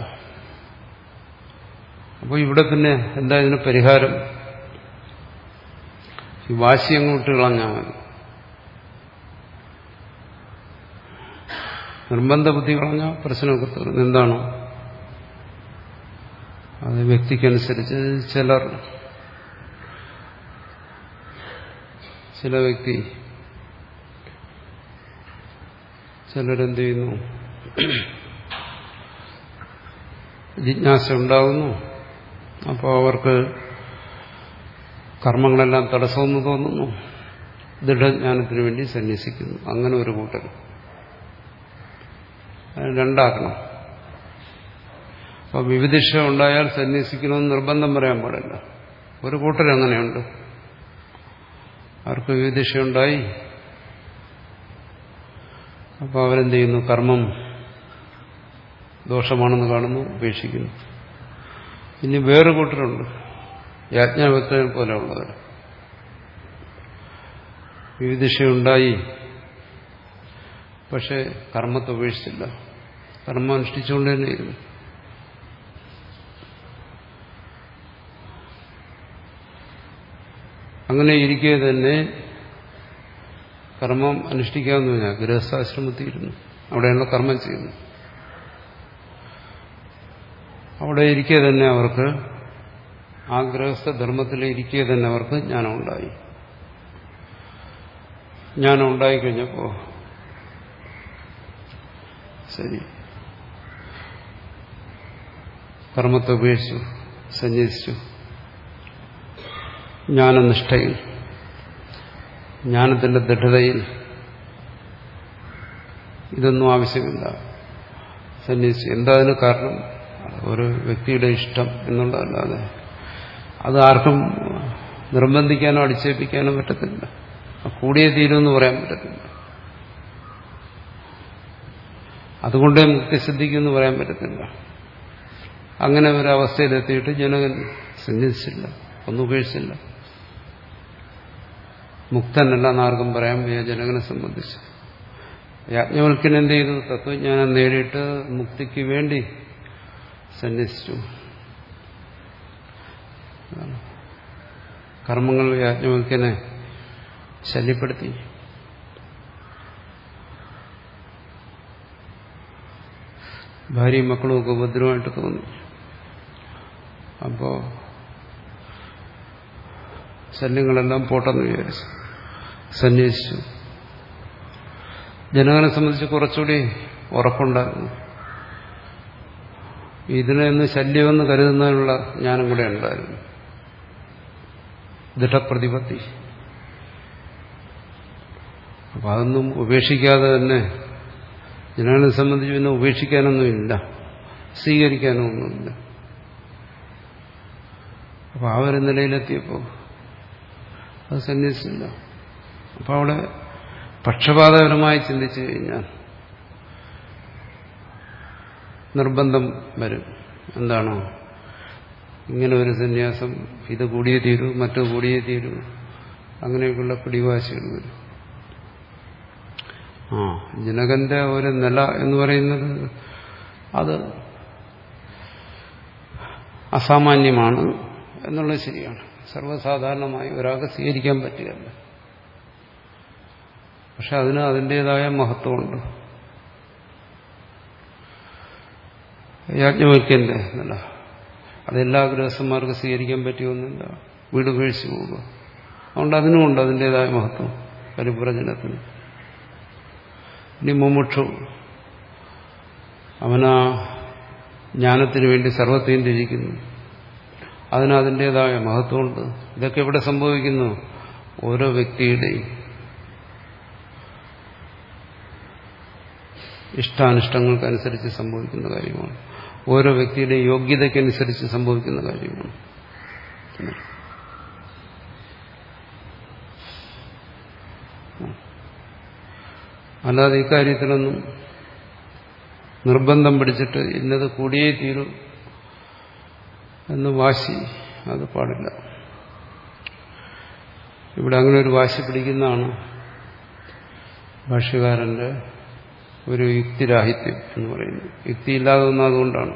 A: അപ്പോൾ ഇവിടെ പിന്നെ എന്താ ഇതിന് പരിഹാരം? ഈ വാശി അങ്ങോട്ട് കളഞ്ഞാൽ മതി. നിർബന്ധ ബുദ്ധി കളഞ്ഞാൽ പ്രശ്നമൊക്കെ തീർന്നു. എന്താണോ അത് വ്യക്തിക്കനുസരിച്ച്. ചിലർ ചില വ്യക്തി ചിലരെന്ത് ചെയ്യുന്നു? ജിജ്ഞാസ ഉണ്ടാകുന്നു. അപ്പോൾ അവർക്ക് കർമ്മങ്ങളെല്ലാം തടസ്സമെന്ന് തോന്നുന്നു. ദൃഢജ്ഞാനത്തിന് വേണ്ടി സന്യസിക്കുന്നു. അങ്ങനെ ഒരു കൂട്ടർ രണ്ടാക്കണം. അപ്പോൾ വിവിധിഷ ഉണ്ടായാൽ സന്യസിക്കണമെന്ന് നിർബന്ധം പറയാൻ പാടില്ല. ഒരു കൂട്ടർ അങ്ങനെയുണ്ട്. അവർക്ക് വിവിധിഷയുണ്ടായി, അപ്പോൾ അവരെന്ത് ചെയ്യുന്നു? കർമ്മം ദോഷമാണെന്ന് കാണുന്നു, ഉപേക്ഷിക്കുന്നു. ഇനി വേറെ കൂട്ടരുണ്ട്, യാജ്ഞവൽക്കനെ പോലെയുള്ളവർ. വിവിധിഷയുണ്ടായി, പക്ഷെ കർമ്മത്തെ ഉപേക്ഷിച്ചില്ല, കർമ്മം അനുഷ്ഠിച്ചുകൊണ്ട് തന്നെ ഇരുന്നു. അങ്ങനെ ഇരിക്കെ തന്നെ കർമ്മം അനുഷ്ഠിക്കാമെന്ന് പറഞ്ഞാൽ ഗൃഹസ്ഥാശ്രമത്തിൽ ഇരുന്നു, അവിടെയുള്ള കർമ്മം ചെയ്യുന്നു. അവിടെ ഇരിക്കെ തന്നെ അവർക്ക്, ആ ഗൃഹസ്ഥ ധർമ്മത്തിൽ ഇരിക്കെ തന്നെ അവർക്ക് ജ്ഞാനം ഉണ്ടായി. ജ്ഞാനം ഉണ്ടായിക്കഴിഞ്ഞപ്പോ ശരി, കർമ്മത്തെ ഉപേക്ഷിച്ചു, സന്യസിച്ചു. ജ്ഞാനനിഷ്ഠയിൽ, ജ്ഞാനത്തിന്റെ ദൃഢതയിൽ ഇതൊന്നും ആവശ്യമില്ല, സന്യസിച്ചു. എന്താ അതിന് കാരണം? ഒരു വ്യക്തിയുടെ ഇഷ്ടം എന്നുള്ളതല്ലാതെ അത് ആർക്കും നിർബന്ധിക്കാനോ അടിച്ചേൽപ്പിക്കാനോ പറ്റത്തില്ല. കൂടിയേ തീരുമെന്ന് പറയാൻ പറ്റത്തില്ല. അതുകൊണ്ടേ മുക്തി സിദ്ധിക്കുമെന്ന് പറയാൻ പറ്റത്തില്ല. അങ്ങനെ ഒരു അവസ്ഥയിലെത്തിയിട്ട് ജനകൻ സന്യസിച്ചില്ല, ഒന്നും ഉപേക്ഷിച്ചില്ല. മുക്തനല്ലെന്ന് ആർക്കും പറയാൻ വയ്യ ജനകനെ സംബന്ധിച്ച്. യാജ്ഞവൽക്കൻ എന്ത് ചെയ്തു? തത്വജ്ഞാനം നേടിയിട്ട് മുക്തിക്ക് വേണ്ടി സന്യസിച്ചു. കർമ്മങ്ങൾ യാജ്ഞവൽക്കനെ ശല്യപ്പെടുത്തി. ഭാര്യയും മക്കളും ഒക്കെ ഉപദ്രവമായിട്ട് തോന്നി. അപ്പോ ശല്യങ്ങളെല്ലാം പോട്ടെന്ന് വിചാരിച്ചു, സന്യസിച്ചു. ജനങ്ങളെ സംബന്ധിച്ച് കുറച്ചുകൂടി ഉറപ്പുണ്ടായിരുന്നു. ഇതിനെയൊന്ന് ശല്യമെന്ന് കരുതുന്നതിനുള്ള ജ്ഞാനം കൂടെ ഉണ്ടായിരുന്നു, ദൃഢപ്രതിപത്തി. അപ്പം അതൊന്നും ഉപേക്ഷിക്കാതെ തന്നെ ജനങ്ങളെ സംബന്ധിച്ച് പിന്നെ ഉപേക്ഷിക്കാനൊന്നുമില്ല, സ്വീകരിക്കാനൊന്നുമില്ല. അപ്പോൾ ആ ഒരു നിലയിലെത്തിയപ്പോൾ അത് സന്യസിച്ചില്ല. അപ്പം അവിടെ പക്ഷപാതപരമായി ചിന്തിച്ചു കഴിഞ്ഞാൽ നിർബന്ധം വരും. എന്താണോ ഇങ്ങനെ ഒരു സന്യാസം, ഇത് കൂടിയേ തീരൂ, മറ്റു കൂടിയേ തീരൂ, അങ്ങനെയൊക്കെയുള്ള പിടിവാശികൾ വരും. ആ ജനകന്റെ ഒരു നില എന്ന് പറയുന്നത് അത് അസാമാന്യമാണ് എന്നുള്ളത് ശരിയാണ്. സർവ്വസാധാരണമായി ഒരാൾക്ക് സ്വീകരിക്കാൻ പറ്റുകയല്ല. പക്ഷെ അതിന് അതിൻ്റെതായ മഹത്വമുണ്ട്. യാജ്ഞവൽക്യന്റെ നില അതെല്ലാ ഗൃഹസ്ഥന്മാർക്ക് സ്വീകരിക്കാൻ പറ്റിയൊന്നുമില്ല, വീട് ഉപേക്ഷിച്ചു പോവുക. അതുകൊണ്ട് അതിനുമുണ്ട് അതിൻ്റെതായ മഹത്വം പരിപ്രജനത്തിന്. ഇനി മുമുക്ഷു, അവനാ ജ്ഞാനത്തിന് വേണ്ടി സർവത്തെയും ത്യജിക്കുന്നു, അതിന് അതിൻ്റെതായ മഹത്വമുണ്ട്. ഇതൊക്കെ ഇവിടെ സംഭവിക്കുന്നു ഓരോ വ്യക്തിയുടെയും ഇഷ്ടാനിഷ്ടങ്ങൾക്കനുസരിച്ച് സംഭവിക്കുന്ന കാര്യമാണ്, ഓരോ വ്യക്തിയുടെ യോഗ്യതയ്ക്കനുസരിച്ച് സംഭവിക്കുന്ന കാര്യമാണ്. അല്ലാതെ ഇക്കാര്യത്തിലൊന്നും നിർബന്ധം പിടിച്ചിട്ട് ഇന്നത് കൂടിയേ തീരൂ എന്ന് വാശി, അത് പാടില്ല. ഇവിടെ അങ്ങനെ ഒരു വാശി പിടിക്കുന്നതാണ് ഭാഷ്യകാരന്റെ ഒരു യുക്തിരാഹിത്യം എന്ന് പറയുന്നത്. യുക്തിയില്ലാതെ വന്നത് അതുകൊണ്ടാണ്.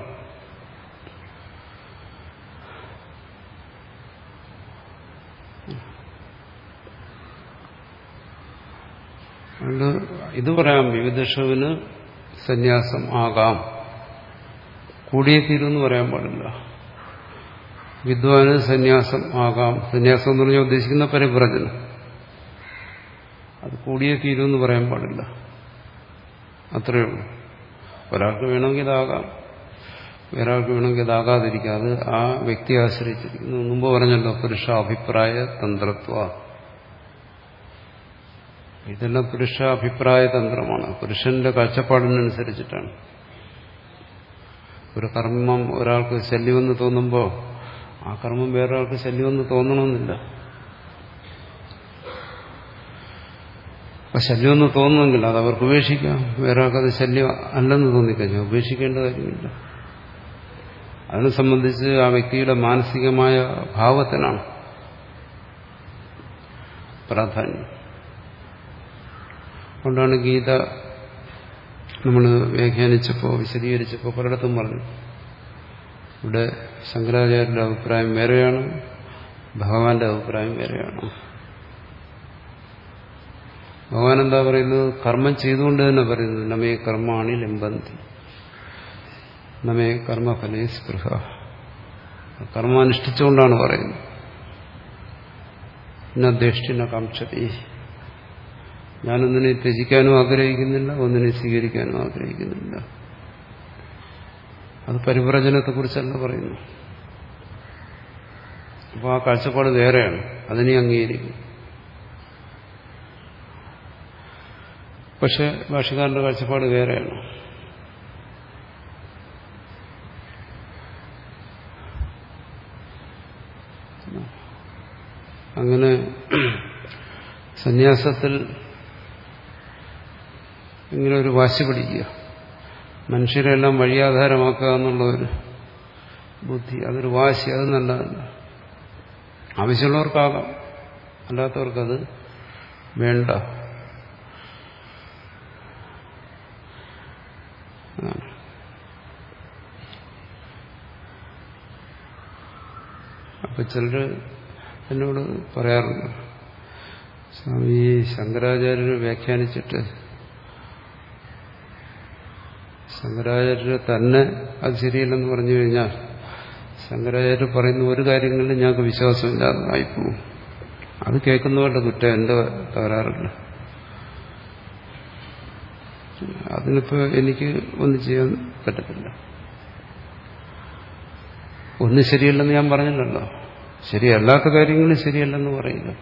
A: അതുകൊണ്ട് ഇത് പറയാം, വിവിധഷവിന് സന്യാസം ആകാം, കൂടിയേ തീരുമെന്ന് പറയാൻ പാടില്ല. വിദ്വാന് സന്യാസം ആകാം, സന്യാസം എന്ന് പറഞ്ഞാൽ ഉദ്ദേശിക്കുന്ന പരിവ്രജനം, അത് കൂടിയേ തീരുമെന്ന് പറയാൻ പാടില്ല. അത്രയേ ഉള്ളൂ. ഒരാൾക്ക് വേണമെങ്കിൽ ഇതാകാം, വേറൊരാൾക്ക് വേണമെങ്കിൽ ഇതാകാതിരിക്കാം. അത് ആ വ്യക്തിയെ ആശ്രയിച്ചിരിക്കുന്നു. മുമ്പ് പറഞ്ഞല്ലോ, പുരുഷ അഭിപ്രായ തന്ത്രത്വ. ഇതെല്ലാം പുരുഷ അഭിപ്രായ തന്ത്രമാണ്. പുരുഷന്റെ കാഴ്ചപ്പാടിനനുസരിച്ചിട്ടാണ്. ഒരു കർമ്മം ഒരാൾക്ക് ശല്യമെന്ന് തോന്നുമ്പോൾ ആ കർമ്മം വേറൊരാൾക്ക് ശല്യമെന്ന് തോന്നണമെന്നില്ല. അപ്പൊ ശല്യമെന്ന് തോന്നുമെങ്കിൽ അത് അവർക്ക് ഉപേക്ഷിക്കാം. വേറെ ആൾക്കത് ശല്യം അല്ലെന്ന് തോന്നിക്കഴിഞ്ഞാൽ ഉപേക്ഷിക്കേണ്ട കാര്യമില്ല. അതിനെ സംബന്ധിച്ച് ആ വ്യക്തിയുടെ മാനസികമായ ഭാവത്തിനാണ് പ്രാധാന്യം. അതുകൊണ്ടാണ് ഗീത നമ്മൾ വ്യാഖ്യാനിച്ചപ്പോൾ വിശദീകരിച്ചപ്പോൾ പലയിടത്തും പറഞ്ഞു, ഇവിടെ ശങ്കരാചാര്യരുടെ അഭിപ്രായം വേറെയാണ്, ഭഗവാന്റെ അഭിപ്രായം വേറെയാണ്. ഭഗവാൻ എന്താ പറയുന്നത്? കർമ്മം ചെയ്തുകൊണ്ട് തന്നെ പറയുന്നത് നമേ കർമാണി ലിംബന്തി നമേ കർമ്മഫലേ സ്പൃഹ. കർമ്മം അനുഷ്ഠിച്ചുകൊണ്ടാണ് പറയുന്നത്. ന ദേഷ്ടി ന കാംക്ഷതി. ഞാനൊന്നിനെ ത്യജിക്കാനും ആഗ്രഹിക്കുന്നില്ല, ഒന്നിനെ സ്വീകരിക്കാനും ആഗ്രഹിക്കുന്നില്ല. അത് പരിവ്രജനത്തെക്കുറിച്ചല്ല പറയുന്നു. അപ്പോൾ ആ കാഴ്ചപ്പാട് വേറെയാണ്, അതിനെ അംഗീകരിക്കും. പക്ഷെ ഭാഷകാരന്റെ കാഴ്ചപ്പാട് വേറെയാണ്. അങ്ങനെ സന്യാസത്തിൽ ഇങ്ങനെ ഒരു വാശി പിടിക്കുക, മനുഷ്യരെല്ലാം വഴിയാധാരമാക്കുക എന്നുള്ള ഒരു ബുദ്ധി, അതൊരു വാശി, അത് നല്ലതല്ല. ആവശ്യമുള്ളവർക്കാകാം, അല്ലാത്തവർക്കത് വേണ്ട. അപ്പൊ ചിലര് എന്നോട് പറയാറുണ്ട്, സ്വാമി ശങ്കരാചാര്യർ വ്യാഖ്യാനിച്ചിട്ട് ശങ്കരാചാര്യർ തന്നെ അത് ശരിയല്ലെന്ന് പറഞ്ഞു കഴിഞ്ഞാൽ ശങ്കരാചാര്യർ പറയുന്ന ഒരു കാര്യങ്ങളിലും ഞങ്ങൾക്ക് വിശ്വാസമില്ലാതെ ആയിപ്പോവും. അത് കേൾക്കുന്നവരുടെ കുറ്റം, എന്റെ തകരാറില്ല. അതിനിപ്പോ എനിക്ക് ഒന്നും ചെയ്യാൻ പറ്റത്തില്ല. ഒന്നും ശരിയല്ലെന്ന് ഞാൻ പറഞ്ഞില്ലല്ലോ. ശരിയല്ലാത്ത കാര്യങ്ങൾ ശരിയല്ലെന്ന് പറയില്ല.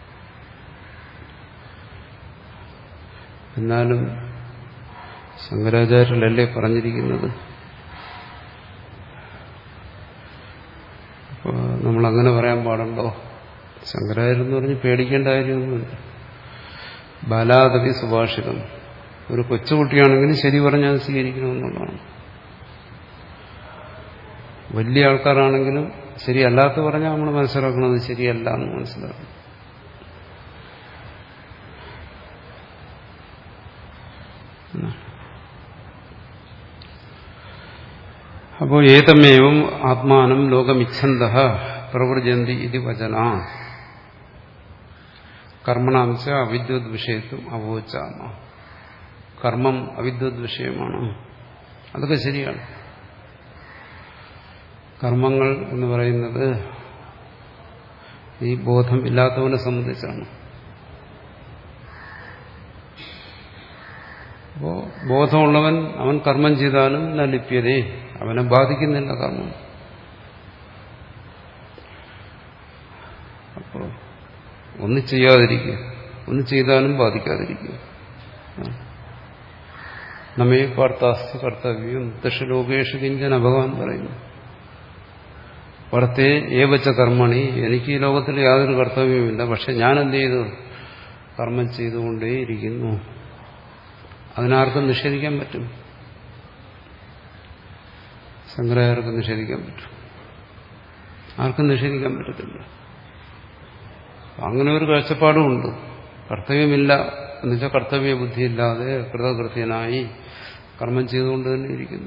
A: എന്നാലും ശങ്കരാചാര്യരല്ലേ പറഞ്ഞിരിക്കുന്നത്. അപ്പോൾ നമ്മളങ്ങനെ പറയാൻ പാടുണ്ടോ? ശങ്കരാചാര്യരെന്ന് പറഞ്ഞ് പേടിക്കേണ്ട കാര്യമൊന്നുമില്ല. ബാലാദവി സുഭാഷിതം. ഒരു കൊച്ചുകുട്ടിയാണെങ്കിലും ശരി പറഞ്ഞാൽ സ്വീകരിക്കണമെന്നുള്ളതാണ്. വലിയ ആൾക്കാരാണെങ്കിലും ശരിയല്ലാത്ത പറഞ്ഞാൽ നമ്മൾ മനസ്സിലാക്കുന്നത് ശരിയല്ല എന്ന് മനസ്സിലാക്കണം. അപ്പോൾ ഏതമേവം ആത്മാനം ലോകമിച്ഛന്തഃ പ്രവൃജന്തി ഇതി വചന കർമ്മണാംശ അവിദ്വത് വിഷയത്വം അവോചാമ. കർമ്മം അവിദ്വത് വിഷയമാണ്, അതൊക്കെ ശരിയാണ്. കർമ്മങ്ങൾ എന്ന് പറയുന്നത് ഈ ബോധം ഇല്ലാത്തവനെ സംബന്ധിച്ചാണ്. അപ്പോ ബോധമുള്ളവൻ അവൻ കർമ്മം ചെയ്താലും ന ലിപ്യതേ, അവനെ ബാധിക്കുന്നില്ല കർമ്മം. അപ്പോ ഒന്ന് ചെയ്യാതിരിക്കുക, ഒന്ന് ചെയ്താലും ബാധിക്കാതിരിക്കുക. നമ്മെ പാർത്ഥാസ്തി കർത്തവ്യം ദശലോകേഷു കിഞ്ചന ഭഗവാൻ പറയുന്നു. പുറത്തെ ഏവച്ച കർമ്മണി, എനിക്ക് ഈ ലോകത്തിൽ യാതൊരു കർത്തവ്യവുമില്ല, പക്ഷെ ഞാൻ എന്ത് ചെയ്തു? കർമ്മം ചെയ്തുകൊണ്ടേയിരിക്കുന്നു. അതിനാർക്കും നിഷേധിക്കാൻ പറ്റും? ശങ്കരാചാര്യർക്ക് നിഷേധിക്കാൻ പറ്റും? ആർക്കും നിഷേധിക്കാൻ പറ്റത്തില്ല. അങ്ങനെ ഒരു കാഴ്ചപ്പാടുമുണ്ട്. കർത്തവ്യമില്ല എന്നുവെച്ചാൽ കർത്തവ്യ ബുദ്ധിയില്ലാതെ കൃതകൃത്യനായി കർമ്മം ചെയ്തുകൊണ്ട് തന്നെ ഇരിക്കുന്നു.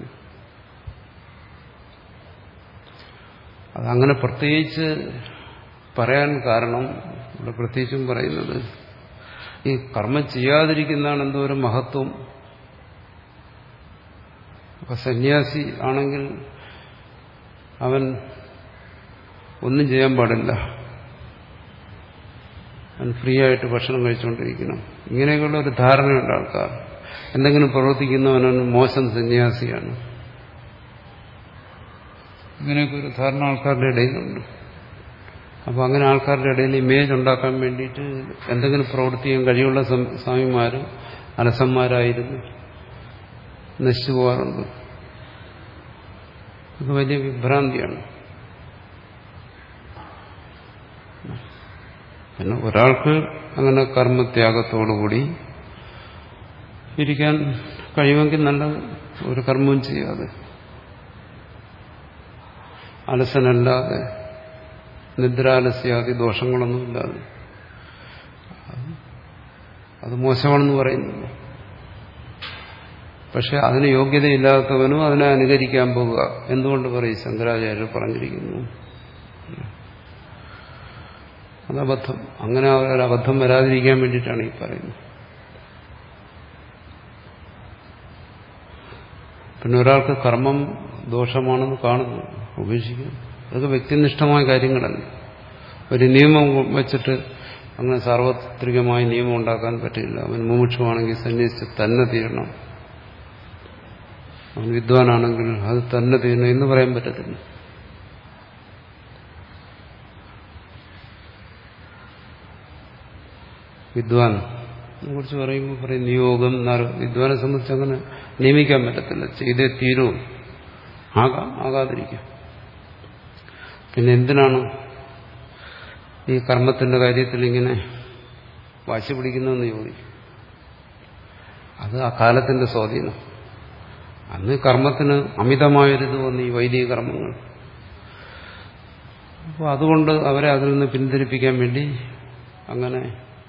A: അതങ്ങനെ പ്രത്യേകിച്ച് പറയാൻ കാരണം, ഇവിടെ പ്രത്യേകിച്ചും പറയുന്നത് ഈ കർമ്മം ചെയ്യാതിരിക്കുന്നതാണ് എന്തോ ഒരു മഹത്വം. അപ്പൊ സന്യാസി ആണെങ്കിൽ അവൻ ഒന്നും ചെയ്യാൻ പാടില്ല, അവൻ ഫ്രീ ആയിട്ട് ഭക്ഷണം കഴിച്ചുകൊണ്ടിരിക്കണം. ഇങ്ങനെയൊക്കെയുള്ള ഒരു ധാരണയുണ്ട് ആൾക്കാർ. എന്തെങ്കിലും പ്രവർത്തിക്കുന്നവനവൻ മോശം സന്യാസിയാണ്. ഇങ്ങനെയൊക്കെ ഒരു ധാരണ ആൾക്കാരുടെ ഇടയിലുണ്ട്. അപ്പോൾ അങ്ങനെ ആൾക്കാരുടെ ഇടയിൽ ഇമേജ് ഉണ്ടാക്കാൻ വേണ്ടിയിട്ട് എന്തെങ്കിലും പ്രവർത്തിക്കാൻ കഴിയുള്ള സ്വാമിമാർ അലസന്മാരായിരുന്നു നശിച്ചു പോകാറുണ്ട്. അത് വലിയ വിഭ്രാന്തിയാണ്. പിന്നെ ഒരാൾക്ക് അങ്ങനെ കർമ്മത്യാഗത്തോടുകൂടി ഇരിക്കാൻ കഴിയുമെങ്കിൽ നല്ല ഒരു കർമ്മവും ചെയ്യാതെ അലസനല്ലാതെ നിദ്രാലസ്യാദി ദോഷങ്ങളൊന്നുമില്ലാതെ അത് മോശമാണെന്ന് പറയുന്നില്ല. പക്ഷെ അതിന് യോഗ്യതയില്ലാത്തവനും അതിനെ അനുകരിക്കാൻ പോവുക എന്തുകൊണ്ട് പറയും? ശങ്കരാചാര്യർ പറഞ്ഞിരിക്കുന്നു. അതബദ്ധം. അങ്ങനെ ഒരബദ്ധം വരാതിരിക്കാൻ വേണ്ടിയിട്ടാണ് ഈ പറയുന്നത്. പിന്നെ ഒരാൾക്ക് കർമ്മം ദോഷമാണെന്ന് കാണുന്നു, ഉപേക്ഷിക്കുന്നു. അതൊക്കെ വ്യക്തിനിഷ്ഠമായ കാര്യങ്ങളല്ല. ഒരു നിയമം വെച്ചിട്ട് അങ്ങനെ സാർവത്രികമായ നിയമം ഉണ്ടാക്കാൻ പറ്റില്ല. അവൻ മുമുക്ഷുവാണെങ്കിൽ സന്യസിച്ച് തന്നെ തീരണം, അവൻ വിദ്വാനാണെങ്കിൽ അത് തന്നെ തീരണം എന്ന് പറയാൻ പറ്റത്തില്ല. വിദ്വാൻ കുറിച്ച് പറയുമ്പോൾ പറയും നിയോഗം. വിദ്വാനെ സംബന്ധിച്ച് അങ്ങനെ നിയമിക്കാൻ പറ്റത്തില്ല. ചെയ്തേ തീരൂ, ആകാം ആകാതിരിക്കാം. പിന്നെ എന്തിനാണ് ഈ കർമ്മത്തിന്റെ കാര്യത്തിൽ ഇങ്ങനെ വാശി പിടിക്കുന്നതെന്ന് ചോദിക്കും. അത് ആ കാലത്തിന്റെ സ്വാധീനം. അന്ന് കർമ്മത്തിന് അമിതമായൊരിത് വന്നു, ഈ വൈദിക കർമ്മങ്ങൾ. അപ്പോൾ അതുകൊണ്ട് അവരെ അതിൽ നിന്ന് പിന്തിരിപ്പിക്കാൻ വേണ്ടി അങ്ങനെ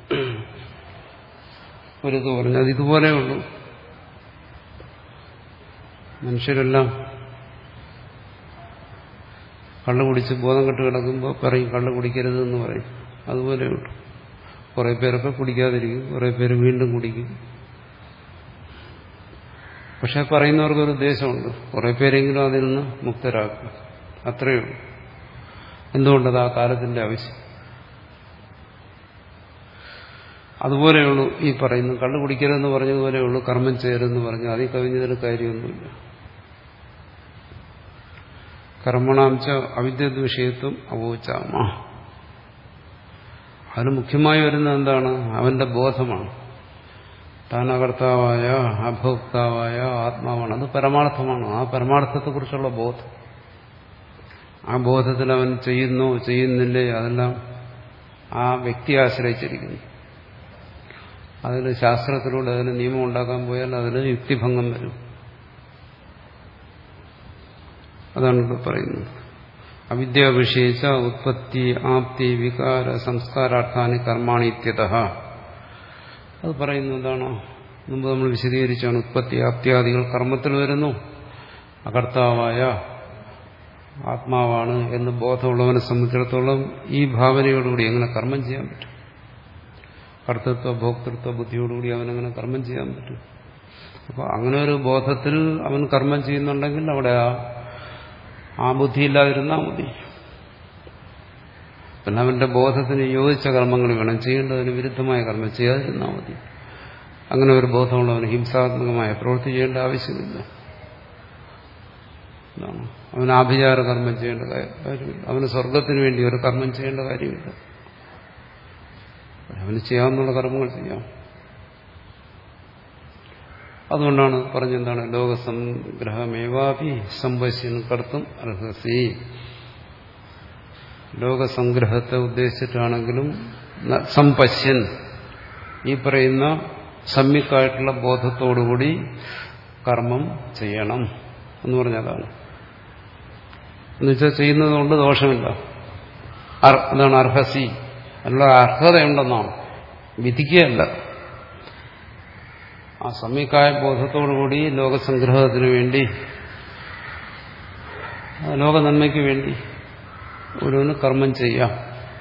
A: ഒരിത് പറഞ്ഞു. അത് ഇതുപോലെയുള്ളൂ. മനുഷ്യരെല്ലാം കള്ളു കുടിച്ച് ബോധം കെട്ട് കിടക്കുമ്പോൾ പറയും കള്ളു കുടിക്കരുതെന്ന് പറയും. അതുപോലെയുള്ളൂ. കുറെ പേരൊക്കെ കുടിക്കാതിരിക്കും, കുറെ പേര് വീണ്ടും കുടിക്കും. പക്ഷെ പറയുന്നവർക്കൊരു ഉദ്ദേശമുണ്ട്, കുറെ പേരെങ്കിലും അതിൽ നിന്ന് മുക്തരാക്കുക. അത്രയേ ഉള്ളൂ. എന്തുകൊണ്ടത് ആ കാലത്തിന്റെ ആവശ്യം. അതുപോലെയുള്ളൂ ഈ പറയുന്നു. കള്ളു കുടിക്കരുതെന്ന് പറഞ്ഞതുപോലെയുള്ളൂ കർമ്മം ചെയ്യരുതെന്ന് പറഞ്ഞു. അതിൽ കവിഞ്ഞതിൽ കാര്യമൊന്നുമില്ല. കർമ്മണാംശ അവിദ്യത് വിഷയത്വം അവോചാമ. അതിന് മുഖ്യമായി വരുന്നത് എന്താണ്? അവന്റെ ബോധമാണ്. താൻ അകർത്താവായ അഭോക്താവായ ആത്മാവാണ്. അത് പരമാർത്ഥമാണ്. ആ പരമാർത്ഥത്തെക്കുറിച്ചുള്ള ബോധം. ആ ബോധത്തിൽ അവൻ ചെയ്യുന്നോ ചെയ്യുന്നില്ലേ അതെല്ലാം ആ വ്യക്തിയെ ആശ്രയിച്ചിരിക്കുന്നു. അതിന് ശാസ്ത്രത്തിലൂടെ അതിന് നിയമം ഉണ്ടാക്കാൻ പോയാൽ അതിന് യുക്തിഭംഗം വരും. അതാണ് ഇവിടെ പറയുന്നത്. അവിദ്യ വിശേഷ ഉത്പത്തി ആപ്തി വികാര സംസ്കാരാർത്ഥാനി കർമാണി ഇത്യതഃ. അത് പറയുന്നത് എന്താണോ മുമ്പ് നമ്മൾ വിശദീകരിച്ചാണ്. ഉത്പത്തി ആപ്തിയാദികൾ കർമ്മത്തിൽ വരുന്നു. അകർത്താവായ ആത്മാവാണ് എന്ന് ബോധമുള്ളവനെ സംബന്ധിച്ചിടത്തോളം ഈ ഭാവനയോടുകൂടി എങ്ങനെ കർമ്മം ചെയ്യാൻ പറ്റും? കർത്തൃത്വ ഭോക്തൃത്വ ബുദ്ധിയോടുകൂടി അവനങ്ങനെ കർമ്മം ചെയ്യാൻ പറ്റും. അപ്പോൾ അങ്ങനെ ഒരു ബോധത്തിൽ അവൻ കർമ്മം ചെയ്യുന്നുണ്ടെങ്കിൽ അവിടെ ആ ആ ബുദ്ധിയില്ലാതിരുന്നാൽ മതി. പിന്നെ അവന്റെ ബോധത്തിന് യോജിച്ച കർമ്മങ്ങൾ വേണം. ചെയ്യേണ്ടതിന് വിരുദ്ധമായ കർമ്മം ചെയ്യാതിരുന്നാൽ മതി. അങ്ങനെ ഒരു ബോധമുള്ളവന് ഹിംസാത്മകമായ പ്രവൃത്തി ചെയ്യേണ്ട ആവശ്യമില്ല. അവന് ആഭിചാര കർമ്മം ചെയ്യേണ്ട കാര്യമില്ല. അവന് സ്വർഗത്തിന് വേണ്ടി ഒരു കർമ്മം ചെയ്യേണ്ട കാര്യമില്ല. അവന് ചെയ്യാവുന്ന കർമ്മങ്ങൾ ചെയ്യാം. അതുകൊണ്ടാണ് പറഞ്ഞെന്താണ് ലോകസംഗ്രഹമേവാപി സംപശ്യൻ കർത്തും അർഹസി. ലോകസംഗ്രഹത്തെ ഉദ്ദേശിച്ചിട്ടാണെങ്കിലും സംപശ്യൻ ഈ പറയുന്ന സമ്യക്കായിട്ടുള്ള ബോധത്തോടുകൂടി കർമ്മം ചെയ്യണം എന്ന് പറഞ്ഞതാണ്. എന്നുവെച്ചാൽ ചെയ്യുന്നതുകൊണ്ട് ദോഷമില്ല. അതാണ് അർഹസി. അതിനുള്ള അർഹതയുണ്ടെന്നാണ്, വിധിക്കുകയല്ല. ആ സമ്യക്കായ ബോധത്തോടുകൂടി ലോകസംഗ്രഹത്തിന് വേണ്ടി, ലോക നന്മയ്ക്ക് വേണ്ടി ഒരുവന് കർമ്മം ചെയ്യാം.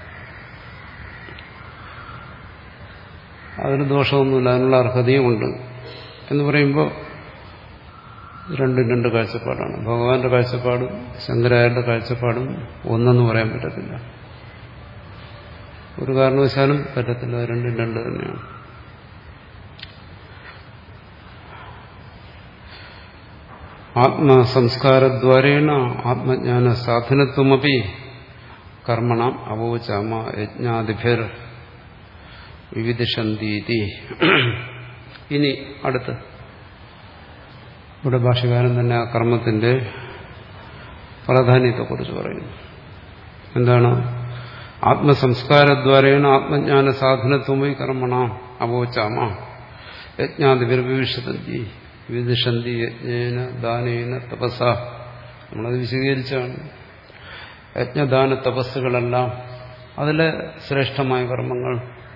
A: അതിന് ദോഷമൊന്നുമില്ല, അതിനുള്ള അർഹതയുമുണ്ട് എന്ന് പറയുമ്പോൾ രണ്ടും രണ്ട് കാഴ്ചപ്പാടാണ്. ഭഗവാന്റെ കാഴ്ചപ്പാടും ശങ്കരാചാര്യരുടെ കാഴ്ചപ്പാടും ഒന്നെന്ന് പറയാൻ പറ്റത്തില്ല. ഒരു കാരണവശാലും പറ്റത്തില്ല. രണ്ടും രണ്ട് തന്നെയാണ്. ആത്മസംസ്കാരദ്വാരേണ ആത്മജ്ഞാന സാധനത്വമപി കർമ്മണം അവോചാമ യജ്ഞാദിഭിർ വിവിധിഷന്തീതി. ഇനി അടുത്ത് ഇവിടെ ഭാഷ്യകാരൻ തന്നെ ആ കർമ്മത്തിന്റെ പ്രാധാന്യത്തെക്കുറിച്ച് പറയുന്നു. എന്താണ്? ആത്മസംസ്കാരദ്വാരേണ ആത്മജ്ഞാന സാധനത്വമായി കർമ്മണ അവോചാമ യജ്ഞാദിഭിർ വിവിഷന്തി വിവിധിഷന്തി യജ്ഞേന ദാനേന തപസ. നമ്മളത് വിശദീകരിച്ചാണ്. യജ്ഞദാന തപസ്സുകളെല്ലാം അതിലെ ശ്രേഷ്ഠമായ കർമ്മങ്ങൾ,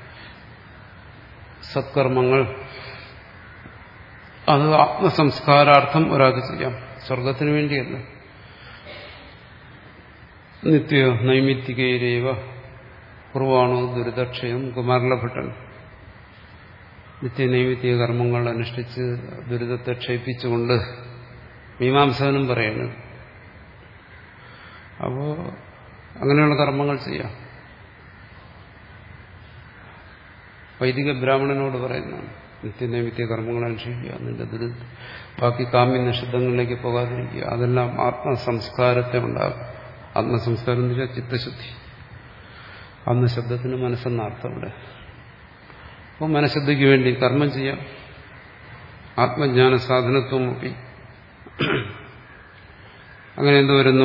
A: സത്കർമ്മങ്ങൾ, അത് ആത്മസംസ്കാരാർത്ഥം ഒരാൾക്ക് ചെയ്യാം, സ്വർഗത്തിനു വേണ്ടിയല്ല. നിത്യ നൈമിത്തികൈരേവ കുർവാണോ ദുരിതക്ഷയം. കുമാരലഭട്ടൻ നിത്യനൈമിത്തിക കർമ്മങ്ങൾ അനുഷ്ഠിച്ച് ദുരിതത്തെ ക്ഷയിപ്പിച്ചുകൊണ്ട് മീമാംസകനും പറയുന്നത്. അപ്പോ അങ്ങനെയുള്ള കർമ്മങ്ങൾ ചെയ്യാം. വൈദിക ബ്രാഹ്മണനോട് പറയുന്നതാണ് നിത്യനൈമിത്യ കർമ്മങ്ങൾ അനുഷ്ഠിക്കുക, നിന്റെ ദുരിത ബാക്കി കാമ്യ നിഷിദ്ധങ്ങളിലേക്ക് പോകാതിരിക്കുക. അതെല്ലാം ആത്മസംസ്കാരത്തെ ഉണ്ടാകും. ആത്മസംസ്കാരം എന്ന് വെച്ചാൽ ചിത്തശുദ്ധി. ആത്മശബ്ദത്തിന് മനസ്സെന്ന അർത്ഥം ഇവിടെ. അപ്പോൾ മനഃശുദ്ധിക്ക് വേണ്ടി കർമ്മം ചെയ്യാം. ആത്മജ്ഞാന സാധനത്വം ഒക്കെ. അങ്ങനെ എന്ത് വരുന്നു?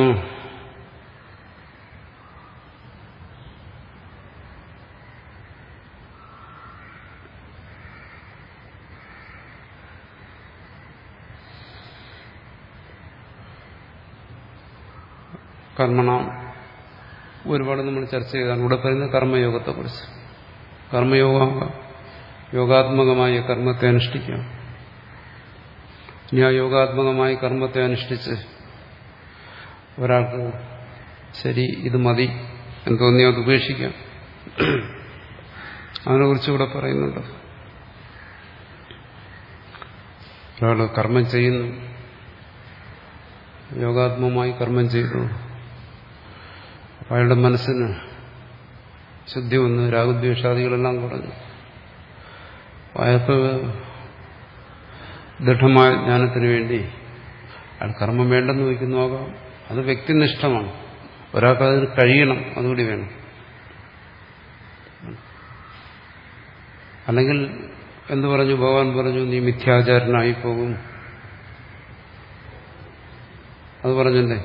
A: കർമ്മണ ഒരുപാട് നമ്മൾ ചർച്ച ചെയ്താണ്. ഇവിടെ പറയുന്നത് കർമ്മയോഗത്തെക്കുറിച്ച്. കർമ്മയോഗ യോഗാത്മകമായ കർമ്മത്തെ അനുഷ്ഠിക്കാം. ഇനി ആ യോഗാത്മകമായ കർമ്മത്തെ അനുഷ്ഠിച്ച് ഒരാൾക്ക് ശരി ഇത് മതി എന്ന് തോന്നി അത് ഉപേക്ഷിക്കാം. അതിനെക്കുറിച്ച് ഇവിടെ പറയുന്നുണ്ട്. ഒരാൾ കർമ്മം ചെയ്യുന്നു, യോഗാത്മകമായി കർമ്മം ചെയ്തു, അയാളുടെ മനസ്സിന് ശുദ്ധി വന്ന് രാഗദ്വേഷാദികളെല്ലാം കുറഞ്ഞു. അയാൾക്ക് ദൃഢമായ ജ്ഞാനത്തിന് വേണ്ടി അയാൾ കർമ്മം വേണ്ടെന്ന് വയ്ക്കുന്നുവാകാം. അത് വ്യക്തിനിഷ്ഠമാണ്. ഒരാൾക്ക് അതിന് കഴിയണം, അതുകൂടി വേണം. അല്ലെങ്കിൽ എന്തു പറഞ്ഞു? ഭഗവാൻ പറഞ്ഞു നീ മിഥ്യാചാരനായി പോകും. അത് പറഞ്ഞല്ലേ?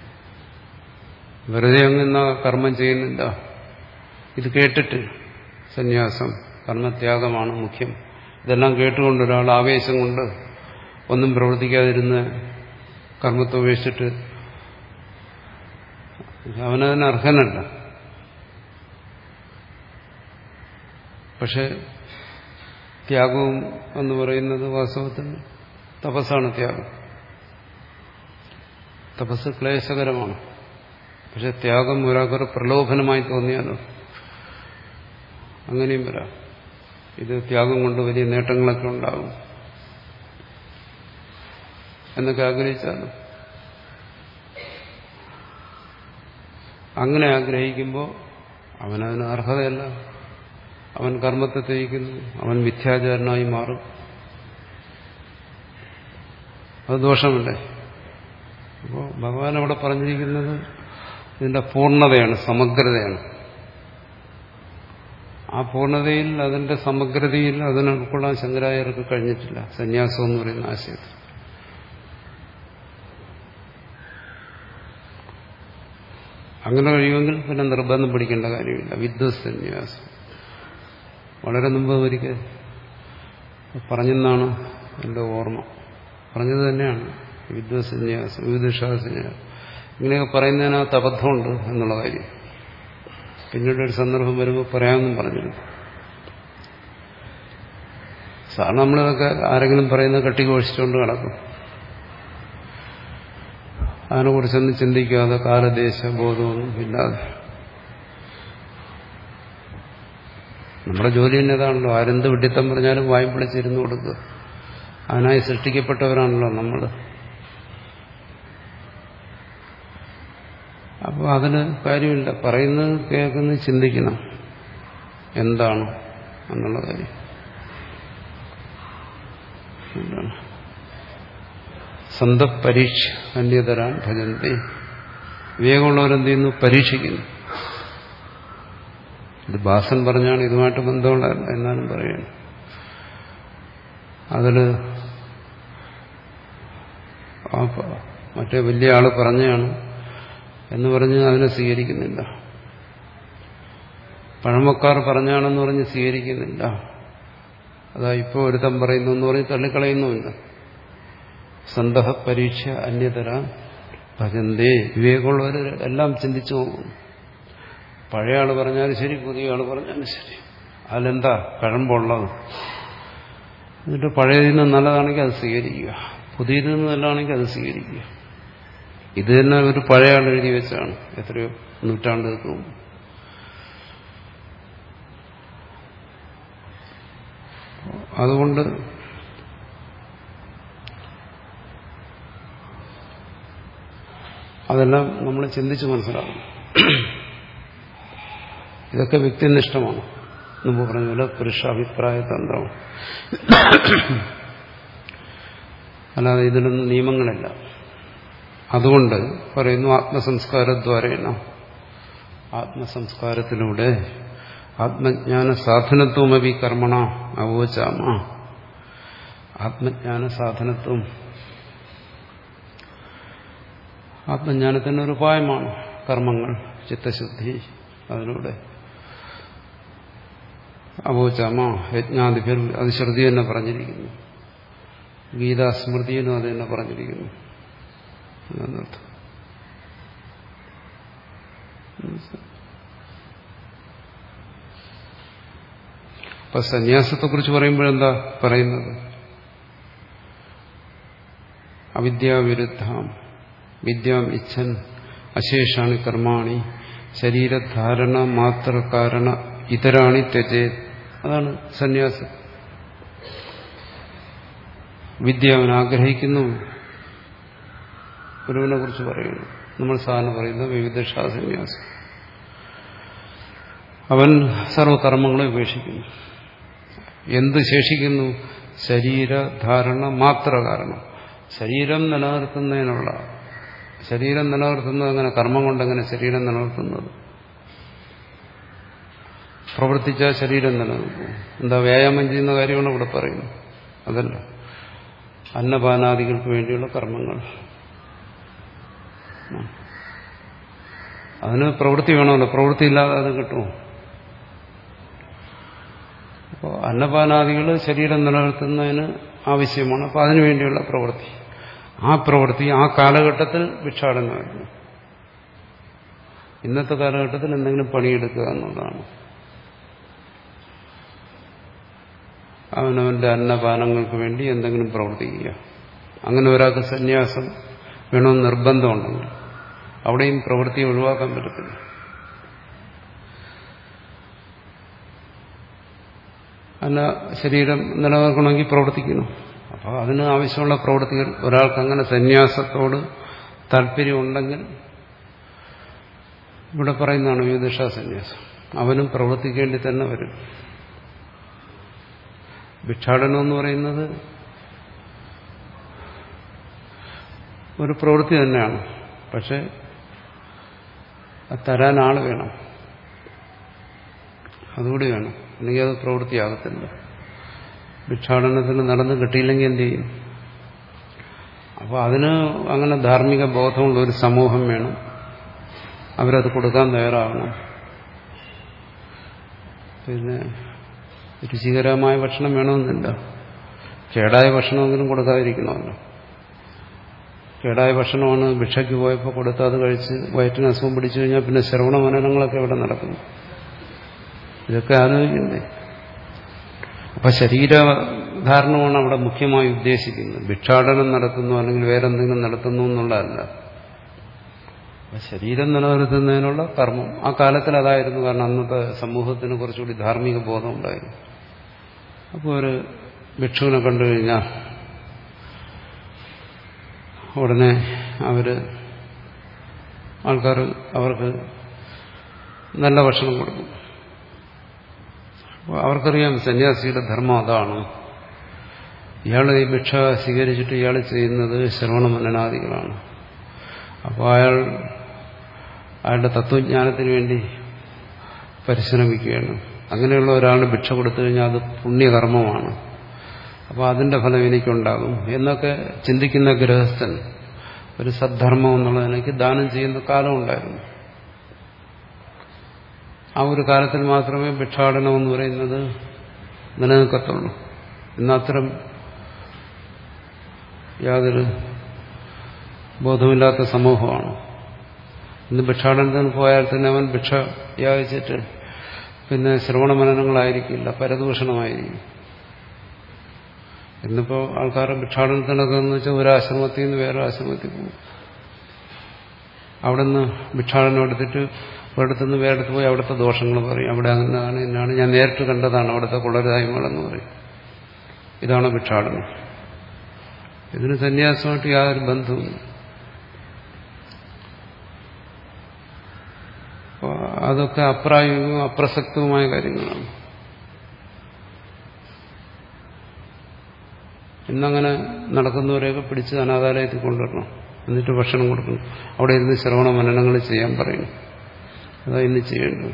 A: വെറുതെ അങ്ങ് എന്നാ കർമ്മം ചെയ്യുന്നില്ല. ഇത് കേട്ടിട്ട് സന്യാസം കർമ്മത്യാഗമാണ് മുഖ്യം. ഇതെല്ലാം കേട്ടുകൊണ്ട് ഒരാൾ ആവേശം കൊണ്ട് ഒന്നും പ്രവർത്തിക്കാതിരുന്ന് കർമ്മത്തെ ഉപേക്ഷിച്ചിട്ട് അവനതിന് അർഹനല്ല. പക്ഷെ ത്യാഗവും എന്ന് പറയുന്നത് വാസ്തവത്തിൽ തപസ്സാണ്. ത്യാഗം തപസ് ക്ലേശകരമാണ്. പക്ഷെ ത്യാഗം ഒരാൾക്കൊരു പ്രലോഭനമായി തോന്നിയാലോ അങ്ങനെയും വരാം. ഇത് ത്യാഗം കൊണ്ട് വലിയ നേട്ടങ്ങളൊക്കെ ഉണ്ടാകും എന്നൊക്കെ ആഗ്രഹിച്ചാലും അങ്ങനെ ആഗ്രഹിക്കുമ്പോൾ അവനതിന് അർഹതയല്ല. അവൻ കർമ്മത്തെ ത്യജിക്കുന്നു, അവൻ മിഥ്യാചാരനായി മാറും. അത് ദോഷമല്ലേ? അപ്പോൾ ഭഗവാൻ അവിടെ പറഞ്ഞിരിക്കുന്നത് ഇതിന്റെ പൂർണ്ണതയാണ്, സമഗ്രതയാണ്. ആ പൂർണ്ണതയിൽ, അതിന്റെ സമഗ്രതയിൽ അതിനെ ഉൾക്കൊള്ളാൻ ശങ്കരാചാര്യർക്ക് കഴിഞ്ഞിട്ടില്ല. സന്യാസം എന്ന് പറയുന്ന ആശയത്തിൽ അങ്ങനെ കഴിയുമെങ്കിൽ പിന്നെ നിർബന്ധം പിടിക്കേണ്ട കാര്യമില്ല. വിദ്വത് സന്യാസം വളരെ മുമ്പ് ഒരിക്കൽ പറഞ്ഞെന്നാണ് എൻ്റെ ഓർമ്മ. പറഞ്ഞത് തന്നെയാണ് വിദ്വത് സന്യാസം, വിവിധിഷാ സന്യാസം. ഇങ്ങനെയൊക്കെ പറയുന്നതിനകത്ത് അബദ്ധമുണ്ട് എന്നുള്ള കാര്യം പിന്നീട് ഒരു സന്ദർഭം വരുമ്പോൾ പറയാമെന്നും പറഞ്ഞിരുന്നു. സാറിന് നമ്മളിതൊക്കെ ആരെങ്കിലും പറയുന്നത് കെട്ടിഘോഷിച്ചുകൊണ്ട് നടക്കും. അതിനെക്കുറിച്ചൊന്നും ചിന്തിക്കാതെ കാലദേശ ബോധമൊന്നും ഇല്ലാതെ. നമ്മുടെ ജോലി തന്നെ അതാണല്ലോ. ആരെന്ത് വിഡിത്തം പറഞ്ഞാലും വായും പിടിച്ചിരുന്നു കൊടുക്കുക. അതിനായി സൃഷ്ടിക്കപ്പെട്ടവരാണല്ലോ നമ്മൾ. അപ്പോൾ അതിന് കാര്യമില്ല. പറയുന്നത് കേൾക്കുന്നത് ചിന്തിക്കണം എന്താണ് എന്നുള്ള കാര്യം. എന്താണ് സന്തപരീക്ഷ അന്യതരാൻ ഭജന്തി. വിവേകമുള്ളവരെന്ത് ചെയ്യുന്നു? പരീക്ഷിക്കുന്നു. ഇത് ഭാസൻ പറഞ്ഞാണ്, ഇതുമായിട്ട് ബന്ധമുള്ള എന്നാലും പറയണം. അതിൽ മറ്റേ വലിയ ആള് പറഞ്ഞാണ് എന്ന് പറഞ്ഞ് അതിനെ സ്വീകരിക്കുന്നില്ല. പഴമക്കാർ പറഞ്ഞാണെന്ന് പറഞ്ഞ് സ്വീകരിക്കുന്നില്ല. അതാ ഇപ്പോൾ ഒരുത്തം പറയുന്നു എന്ന് പറഞ്ഞ് തള്ളിക്കളയുന്നുമില്ല. സന്തഹ പരീക്ഷ അന്യതര ഭജന്തേ. വിവേകമുള്ളവർ എല്ലാം ചിന്തിച്ചു പോകും. പഴയ ആള് പറഞ്ഞാലും ശരി, പുതിയ ആള് പറഞ്ഞാലും ശരി, അതിലെന്താ കഴമ്പുള്ളത്? എന്നിട്ട് പഴയതിൽ നിന്ന് നല്ലതാണെങ്കിൽ അത് സ്വീകരിക്കുക, പുതിയതിൽ നിന്ന് നല്ലതാണെങ്കിൽ അത് സ്വീകരിക്കുക. ഇത് തന്നെ ഒരു പഴയ ആൾ എഴുതി വെച്ചാണ് എത്രയോ നൂറ്റാണ്ടുകൾക്ക് മുമ്പ്. അതുകൊണ്ട് അതെല്ലാം നമ്മൾ ചിന്തിച്ച് മനസ്സിലാക്കണം. ഇതൊക്കെ വ്യക്തിനിഷ്ഠമാണ്. മുമ്പ് പറഞ്ഞ പോലെ പുരുഷാഭിപ്രായ തന്ത്രമാണ്. അല്ലാതെ ഇതിലൊന്നും നിയമങ്ങളില്ല. അതുകൊണ്ട് പറയുന്നു ആത്മസംസ്കാരദ്വാരേണ, ആത്മസംസ്കാരത്തിലൂടെ ആത്മജ്ഞാന സാധനത്വമപി കർമ്മണ അവോചാമ. ആത്മജ്ഞാന സാധനത്വം ആത്മജ്ഞാനത്തിന് ഒരു ഉപായമാണ് കർമ്മങ്ങൾ, ചിത്തശുദ്ധി. അതിലൂടെ അവോചാമ യജ്ഞാദിഭ്യർ, അത് ശ്രുതി തന്നെ പറഞ്ഞിരിക്കുന്നു. ഗീതാസ്മൃതിയിലും അത് തന്നെ പറഞ്ഞിരിക്കുന്നു എന്നർത്ഥം. അപ്പൊ സന്യാസത്തെക്കുറിച്ച് പറയുമ്പോഴെന്താ പറയുന്നത്? അവിദ്യാവിരുദ്ധാം വിദ്യാം ഇച്ഛൻ അശേഷാണി കർമാണി ശരീരധാരണ മാത്ര കാരണ ഇതരാണി ത്യജേ. അതാണ് സന്യാസം. വിദ്യ അവൻ ആഗ്രഹിക്കുന്നു. ഗുരുവിനെ കുറിച്ച് പറയുന്നു. നമ്മൾ സാധാരണ പറയുന്ന വിവിധ സന്യാസം. അവൻ സർവകർമ്മങ്ങളെ ഉപേക്ഷിക്കുന്നു. എന്ത് ശേഷിക്കുന്നു? ശരീരധാരണ മാത്ര കാരണം. ശരീരം നിലനിർത്തുന്നതിനുള്ള, ശരീരം നിലനിർത്തുന്നത് അങ്ങനെ, കർമ്മം കൊണ്ടെങ്ങനെ ശരീരം നിലനിർത്തുന്നത്? പ്രവർത്തിച്ചാൽ ശരീരം നിലനിൽക്കും. എന്താ വ്യായാമം ചെയ്യുന്ന കാര്യമാണ് ഇവിടെ പറയുന്നത്. അതല്ല, അന്നപാനാദികൾക്ക് വേണ്ടിയുള്ള കർമ്മങ്ങൾ. അതിന് പ്രവൃത്തി വേണമല്ലോ. പ്രവൃത്തി ഇല്ലാതെ അത് കിട്ടുമോ? അപ്പോൾ അന്നപാനാദികൾ ശരീരം നിലനിർത്തുന്നതിന് ആവശ്യമാണ്. അപ്പോൾ അതിനുവേണ്ടിയുള്ള പ്രവൃത്തി, ആ പ്രവൃത്തി ആ കാലഘട്ടത്തിൽ ഭിക്ഷാടനമായിരുന്നു. ഇന്നത്തെ കാലഘട്ടത്തിൽ എന്തെങ്കിലും പണിയെടുക്കുക എന്നുള്ളതാണ്. അവനവന്റെ അന്നപാനങ്ങൾക്ക് വേണ്ടി എന്തെങ്കിലും പ്രവർത്തിക്കുക. അങ്ങനെ ഒരാൾക്ക് സന്യാസം വേണമെന്ന് നിർബന്ധമുണ്ടെങ്കിൽ അവിടെയും പ്രവൃത്തി ഒഴിവാക്കാൻ പറ്റത്തില്ല. അല്ല, ശരീരം നിലനിർത്തണമെങ്കിൽ പ്രവർത്തിക്കണം. അപ്പോൾ അതിന് ആവശ്യമുള്ള പ്രവൃത്തികൾ, ഒരാൾക്ക് അങ്ങനെ സന്യാസത്തോട് താല്പര്യമുണ്ടെങ്കിൽ ഇവിടെ പറയുന്നതാണ് വിവിധ സന്യാസം. അവനും പ്രവർത്തിക്കേണ്ടി തന്നെ വരും. ഭിക്ഷാടനം എന്ന് പറയുന്നത് ഒരു പ്രവൃത്തി തന്നെയാണ്. പക്ഷെ അത് തരാൻ ആൾ വേണം, അതുകൂടി വേണം. അല്ലെങ്കിൽ അത് പ്രവൃത്തിയാകത്തില്ല. ഭിക്ഷാടനത്തിന് നടന്ന് കിട്ടിയില്ലെങ്കിൽ എന്ത് ചെയ്യും? അപ്പോൾ അതിന് അങ്ങനെ ധാർമ്മിക ബോധമുള്ള ഒരു സമൂഹം വേണം. അവരത് കൊടുക്കാൻ തയ്യാറാവണം. പിന്നെ രുചികരമായ ഭക്ഷണം വേണമെന്നില്ല, കേടായ ഭക്ഷണമെങ്കിലും കൊടുക്കാതിരിക്കണമല്ലോ. കേടായ ഭക്ഷണമാണ് ഭിക്ഷയ്ക്ക് പോയപ്പോൾ കൊടുത്ത് അത് കഴിച്ച് വയറ്റിന് അസുഖം പിടിച്ചു കഴിഞ്ഞാൽ പിന്നെ ശ്രവണ മനനങ്ങളൊക്കെ ഇവിടെ നടക്കുന്നു. ഇതൊക്കെ ആലോചിക്കണ്ടേ? അപ്പം ശരീരധാരണമാണ് അവിടെ മുഖ്യമായി ഉദ്ദേശിക്കുന്നത്. ഭിക്ഷാടനം നടത്തുന്നു അല്ലെങ്കിൽ വേറെന്തെങ്കിലും നടത്തുന്നു എന്നുള്ളതല്ല. ശരീരം നിലനിർത്തുന്നതിനുള്ള കർമ്മം ആ കാലത്തിൽ അതായിരുന്നു. കാരണം അന്നത്തെ സമൂഹത്തിന് കുറച്ചുകൂടി ധാർമ്മിക ബോധം ഉണ്ടായിരുന്നു. അപ്പോൾ ഒരു ഭിക്ഷുവിനെ കണ്ടു കഴിഞ്ഞാൽ ഉടനെ അവര് ആൾക്കാർ അവർക്ക് നല്ല ഭക്ഷണം കൊടുക്കും. അവർക്കറിയാം സന്യാസിയുടെ ധർമ്മം അതാണ്. ഇയാൾ ഈ ഭിക്ഷ സ്വീകരിച്ചിട്ട് ഇയാൾ ചെയ്യുന്നത് ശ്രവണ മനനാദികളാണ്. അപ്പോൾ അയാൾ അയാളുടെ തത്വജ്ഞാനത്തിന് വേണ്ടി പരിശ്രമിക്കുകയാണ്. അങ്ങനെയുള്ള ഒരാളിന് ഭിക്ഷ കൊടുത്തു കഴിഞ്ഞാൽ അത് പുണ്യകർമ്മമാണ്, അപ്പോൾ അതിന്റെ ഫലം എനിക്കുണ്ടാകും എന്നൊക്കെ ചിന്തിക്കുന്ന ഗൃഹസ്ഥൻ ഒരു സദ്ധർമ്മം എന്നുള്ളതിനേക്ക് ദാനം ചെയ്യുന്ന കാലം ഉണ്ടായിരുന്നു. ആ ഒരു കാലത്തിൽ മാത്രമേ ഭിക്ഷാടനം എന്ന് പറയുന്നത് നിലനിൽക്കത്തുള്ളൂ. ഇന്നത്തരം യാതൊരു ബോധമില്ലാത്ത സമൂഹമാണ്. ഇന്ന് ഭിക്ഷാടനത്തിന് പോയാൽ തന്നെ അവൻ ഭിക്ഷ യാചിച്ചിട്ട് പിന്നെ ശ്രവണമനനങ്ങളായിരിക്കില്ല, പരദൂഷണമായിരിക്കും. ഇന്നിപ്പോൾ ആൾക്കാരുടെ ഭിക്ഷാടനത്തിനൊക്കെ എന്ന് വെച്ചാൽ ഒരു ആശ്രമത്തിൽ നിന്ന് വേറെ ആശ്രമത്തിൽ പോകും. അവിടെ നിന്ന് ഭിക്ഷാടനം എടുത്തിട്ട് ഒരിടത്തുനിന്ന് വേറെടുത്ത് പോയി അവിടുത്തെ ദോഷങ്ങൾ പറയും. അവിടെ അങ്ങനെയാണ് എന്നാണ്, ഞാൻ നേരിട്ട് കണ്ടതാണ് അവിടുത്തെ കുളരായ്മകളെന്ന് പറയും. ഇതാണ് ഭിക്ഷാടനം. ഇതിന് സന്യാസമായിട്ട് യാതൊരു ബന്ധവുമില്ല. അതൊക്കെ അപ്രായോഗികവും അപ്രസക്തവുമായ കാര്യങ്ങളാണ്. ഇന്നങ്ങനെ നടക്കുന്നവരെയൊക്കെ പിടിച്ച് അനാഥാലയത്തിൽ കൊണ്ടുവരണം, എന്നിട്ട് ഭക്ഷണം കൊടുക്കണം, അവിടെ ഇരുന്ന് ശ്രവണ മനനങ്ങൾ ചെയ്യാൻ പറയണം. അതാ ഇന്ന് ചെയ്യേണ്ടത്.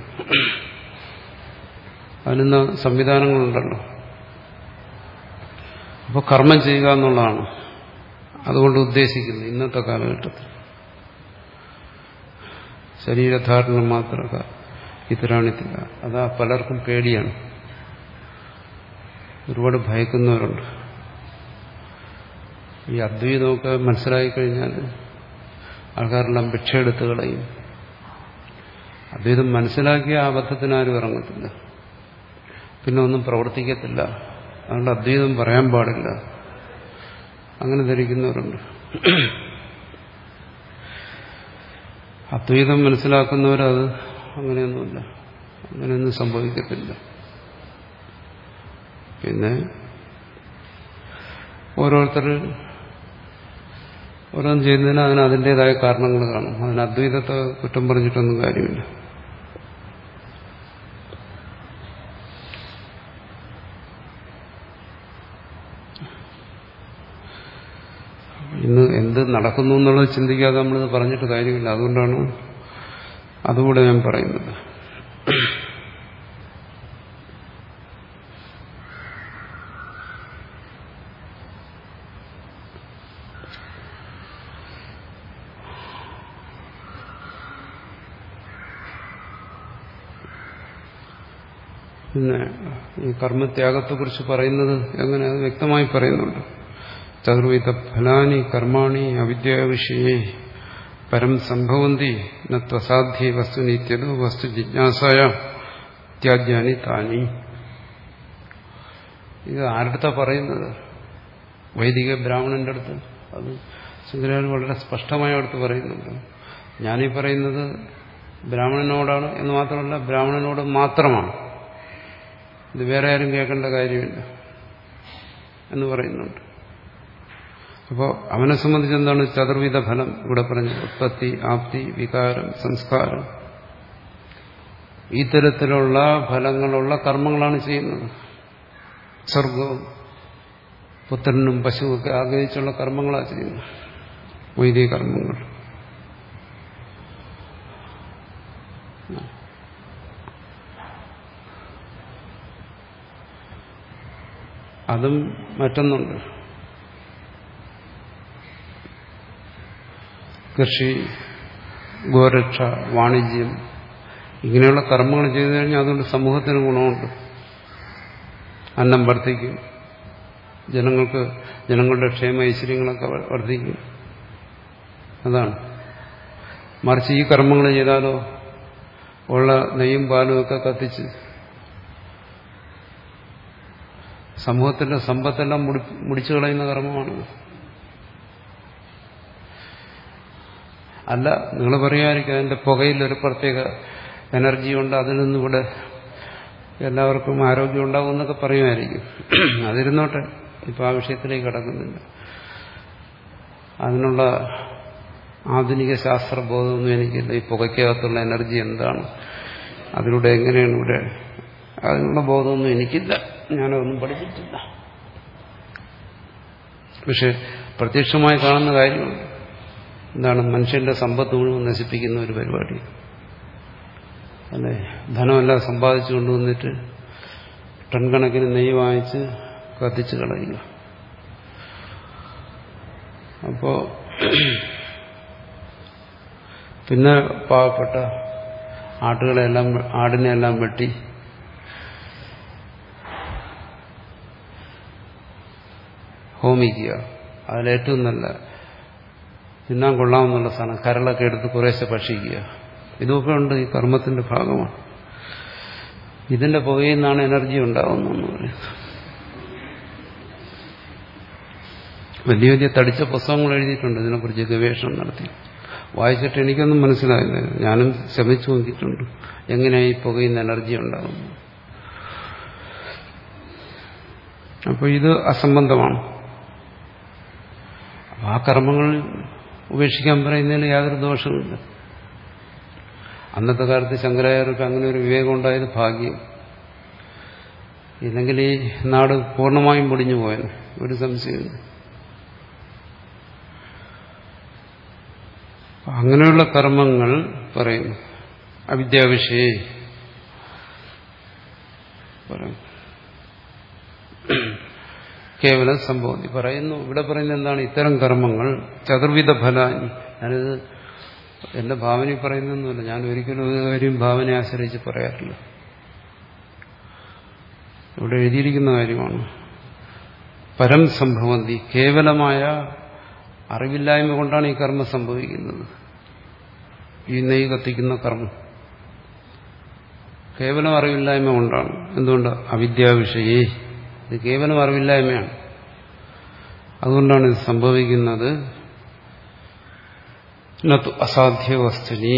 A: അതിന് സംവിധാനങ്ങളുണ്ടല്ലോ. അപ്പോൾ കർമ്മം ചെയ്യുക എന്നുള്ളതാണ് അതുകൊണ്ട് ഉദ്ദേശിക്കുന്നത് ഇന്നത്തെ കാലഘട്ടത്തിൽ. ശരീരധാരണം മാത്രമല്ല ഇത്തരാണിത്തില്ല. അതാ പലർക്കും പേടിയാണ്, ഒരുപാട് ഭയക്കുന്നവരുണ്ട്. ഈ അദ്വൈതമൊക്കെ മനസ്സിലാക്കി കഴിഞ്ഞാൽ ആൾക്കാരെല്ലാം ഭിക്ഷ എടുത്ത് കളയും. അദ്വൈതം മനസ്സിലാക്കിയ ആ അബദ്ധത്തിനാരും ഇറങ്ങത്തില്ല, പിന്നെ ഒന്നും പ്രവർത്തിക്കത്തില്ല. അതുകൊണ്ട് അദ്വൈതം പറയാൻ പാടില്ല, അങ്ങനെ ധരിക്കുന്നവരുണ്ട്. അദ്വൈതം മനസ്സിലാക്കുന്നവരത് അങ്ങനെയൊന്നുമില്ല, അങ്ങനെയൊന്നും സംഭവിക്കത്തില്ല. പിന്നെ ഓരോരുത്തർ ഓരോന്നും ചെയ്യുന്നതിന് അതിന് അതിൻ്റെതായ കാരണങ്ങൾ കാണും. അതിന് അദ്വൈതത്തെ കുറ്റം പറഞ്ഞിട്ടൊന്നും കാര്യമില്ല. ഇന്ന് എന്ത് നടക്കുന്നു എന്നുള്ളത് ചിന്തിക്കാതെ നമ്മളിത് പറഞ്ഞിട്ട് കാര്യമില്ല. അതുകൊണ്ടാണ് അതുകൂടെ ഞാൻ പറയുന്നത്. പിന്നെ ഈ കർമ്മത്യാഗത്തെക്കുറിച്ച് പറയുന്നത് എങ്ങനെ, അത് വ്യക്തമായി പറയുന്നുണ്ട്. ചതുർവിധ ഫലാനി കർമാണി അവിദ്യാവിഷയേ പരം സംഭവന്തി നത്വസാധ്യേ വസ്തുനിത്യതോ വസ്തു ജിജ്ഞാസായ ത്യാജ്യാനി താനി. ഇത് ആരുടെ പറയുന്നത്? വൈദിക ബ്രാഹ്മണന്റെ അടുത്ത്. അത് ശങ്കരാചാര്യർ വളരെ സ്പഷ്ടമായ അടുത്ത് പറയുന്നുണ്ട്. ഞാനീ പറയുന്നത് ബ്രാഹ്മണനോടാണ് എന്ന് മാത്രമല്ല, ബ്രാഹ്മണനോട് മാത്രമാണ്, ഇത് വേറെ ആരും കേൾക്കേണ്ട കാര്യമില്ല എന്ന് പറയുന്നുണ്ട്. അപ്പോൾ അവനെ സംബന്ധിച്ച് എന്താണ് ചതുർവിധ ഫലം ഇവിടെ പറഞ്ഞു? ഉത്പത്തി, ആപ്തി, വികാരം, സംസ്കാരം, ഈ തരത്തിലുള്ള ഫലങ്ങളുള്ള കർമ്മങ്ങളാണ് ചെയ്യുന്നത്. സ്വർഗവും പുത്രനും പശുവൊക്കെ ആഗ്രഹിച്ചുള്ള കർമ്മങ്ങളാണ് ചെയ്യുന്നത്, വൈദിക കർമ്മങ്ങൾ. അതും മറ്റൊന്നുണ്ട്. കൃഷി, ഗോരക്ഷ, വാണിജ്യം, ഇങ്ങനെയുള്ള കർമ്മങ്ങൾ ചെയ്തു കഴിഞ്ഞാൽ അതുകൊണ്ട് സമൂഹത്തിന് ഗുണമുണ്ട്. അന്നം വർദ്ധിക്കും, ജനങ്ങൾക്ക് ജനങ്ങളുടെ ക്ഷേമ ഐശ്വര്യങ്ങളൊക്കെ വർദ്ധിക്കും. അതാണ്. മറിച്ച് ഈ കർമ്മങ്ങൾ ചെയ്താലോ ഉള്ള നെയ്യും പാലും ഒക്കെ കത്തിച്ച് സമൂഹത്തിന്റെ സമ്പത്തെല്ലാം മുടിച്ചു കളയുന്ന കർമ്മമാണ്. അല്ല, നിങ്ങൾ പറയുമായിരിക്കും അതിന്റെ പുകയിൽ ഒരു പ്രത്യേക എനർജി ഉണ്ട്, അതിൽ നിന്നിവിടെ എല്ലാവർക്കും ആരോഗ്യം ഉണ്ടാവും എന്നൊക്കെ പറയുമായിരിക്കും. അതിരുന്നോട്ടെ, ഇപ്പം ആ വിഷയത്തിലേക്ക് കടക്കുന്നില്ല. അതിനുള്ള ആധുനിക ശാസ്ത്രബോധമൊന്നും എനിക്കില്ല. ഈ പുകയ്ക്കകത്തുള്ള എനർജി എന്താണ്, അതിലൂടെ എങ്ങനെയാണ് ഇവിടെ, അതിനുള്ള ബോധമൊന്നും എനിക്കില്ല. ഞാനതൊന്നും പഠിച്ചിട്ടില്ല. പക്ഷെ പ്രത്യക്ഷമായി കാണുന്ന കാര്യമുണ്ട്. എന്താണ്? മനുഷ്യന്റെ സമ്പത്ത് മുഴുവൻ നശിപ്പിക്കുന്ന ഒരു പരിപാടി. അല്ലെ, ധനമെല്ലാം സമ്പാദിച്ചു കൊണ്ടുവന്നിട്ട് ടൺ കണക്കിന് നെയ്യ് വാങ്ങിച്ച് കത്തിച്ച് കളയുക. അപ്പോ പിന്നെ പാവപ്പെട്ട ആട്ടുകളെല്ലാം ആടിനെല്ലാം വെട്ടി ഹോമിക്കുക. അതിലേറ്റവും നല്ല തിന്നാൻ കൊള്ളാമെന്നുള്ള സാധനം കരളൊക്കെ എടുത്ത് കുറേശ്ശെ ഭക്ഷിക്കുക. ഇതൊക്കെ ഉണ്ട്, ഈ കർമ്മത്തിന്റെ ഭാഗമാണ്. ഇതിന്റെ പുകയിൽ നിന്നാണ് എനർജി ഉണ്ടാകുന്നതെന്ന് പറയുന്നത്. വലിയ വലിയ തടിച്ച പുസ്തകങ്ങൾ എഴുതിയിട്ടുണ്ട് ഇതിനെക്കുറിച്ച്, ഗവേഷണം നടത്തി. വായിച്ചിട്ട് എനിക്കൊന്നും മനസ്സിലായില്ല. ഞാനും ശ്രമിച്ചു നോക്കിയിട്ടുണ്ട് എങ്ങനെയാണ് ഈ പുകയിൽ നിന്ന് എനർജി ഉണ്ടാകുന്നത്. അപ്പോൾ ഇത് അസംബന്ധമാണ്. ആ കർമ്മങ്ങൾ ഉപേക്ഷിക്കാൻ പറയുന്നതിൽ യാതൊരു ദോഷവുമില്ല. അന്നത്തെ കാലത്ത് ശങ്കരാചാര്യർക്ക് അങ്ങനെ ഒരു വിവേകം ഉണ്ടായത് ഭാഗ്യം. ഇല്ലെങ്കിൽ ഈ നാട് പൂർണ്ണമായും പൊടിഞ്ഞു പോയത്, ഒരു സംശയമില്ല. അങ്ങനെയുള്ള കർമ്മങ്ങൾ പറയുന്നു അവിദ്യാവിഷയേ പറയും കേവലം സംഭവം പറയുന്നു. ഇവിടെ പറയുന്നത് എന്താണ്? ഇത്തരം കർമ്മങ്ങൾ ചതുർവിധ ഫലാനി. ഞാനിത് എന്റെ ഭാവനയിൽ പറയുന്നൊന്നുമില്ല, ഞാൻ ഒരിക്കലും ഒരു കാര്യം ഭാവനയെ ആശ്രയിച്ച് പറയാറില്ല. ഇവിടെ എഴുതിയിരിക്കുന്ന കാര്യമാണ്. പരം സംഭവന്തി, കേവലമായ അറിവില്ലായ്മ കൊണ്ടാണ് ഈ കർമ്മം സംഭവിക്കുന്നത്. ഈ നെയ്യ് കത്തിക്കുന്ന കർമ്മം കേവലം അറിവില്ലായ്മ കൊണ്ടാണ്. എന്തുകൊണ്ട്? അവിദ്യാവിഷയേ, ഇത് കേവലം അറിവില്ലായ്മയാണ്. അതുകൊണ്ടാണ് ഇത് സംഭവിക്കുന്നത്. നതു അസാധ്യ വസ്തുനി,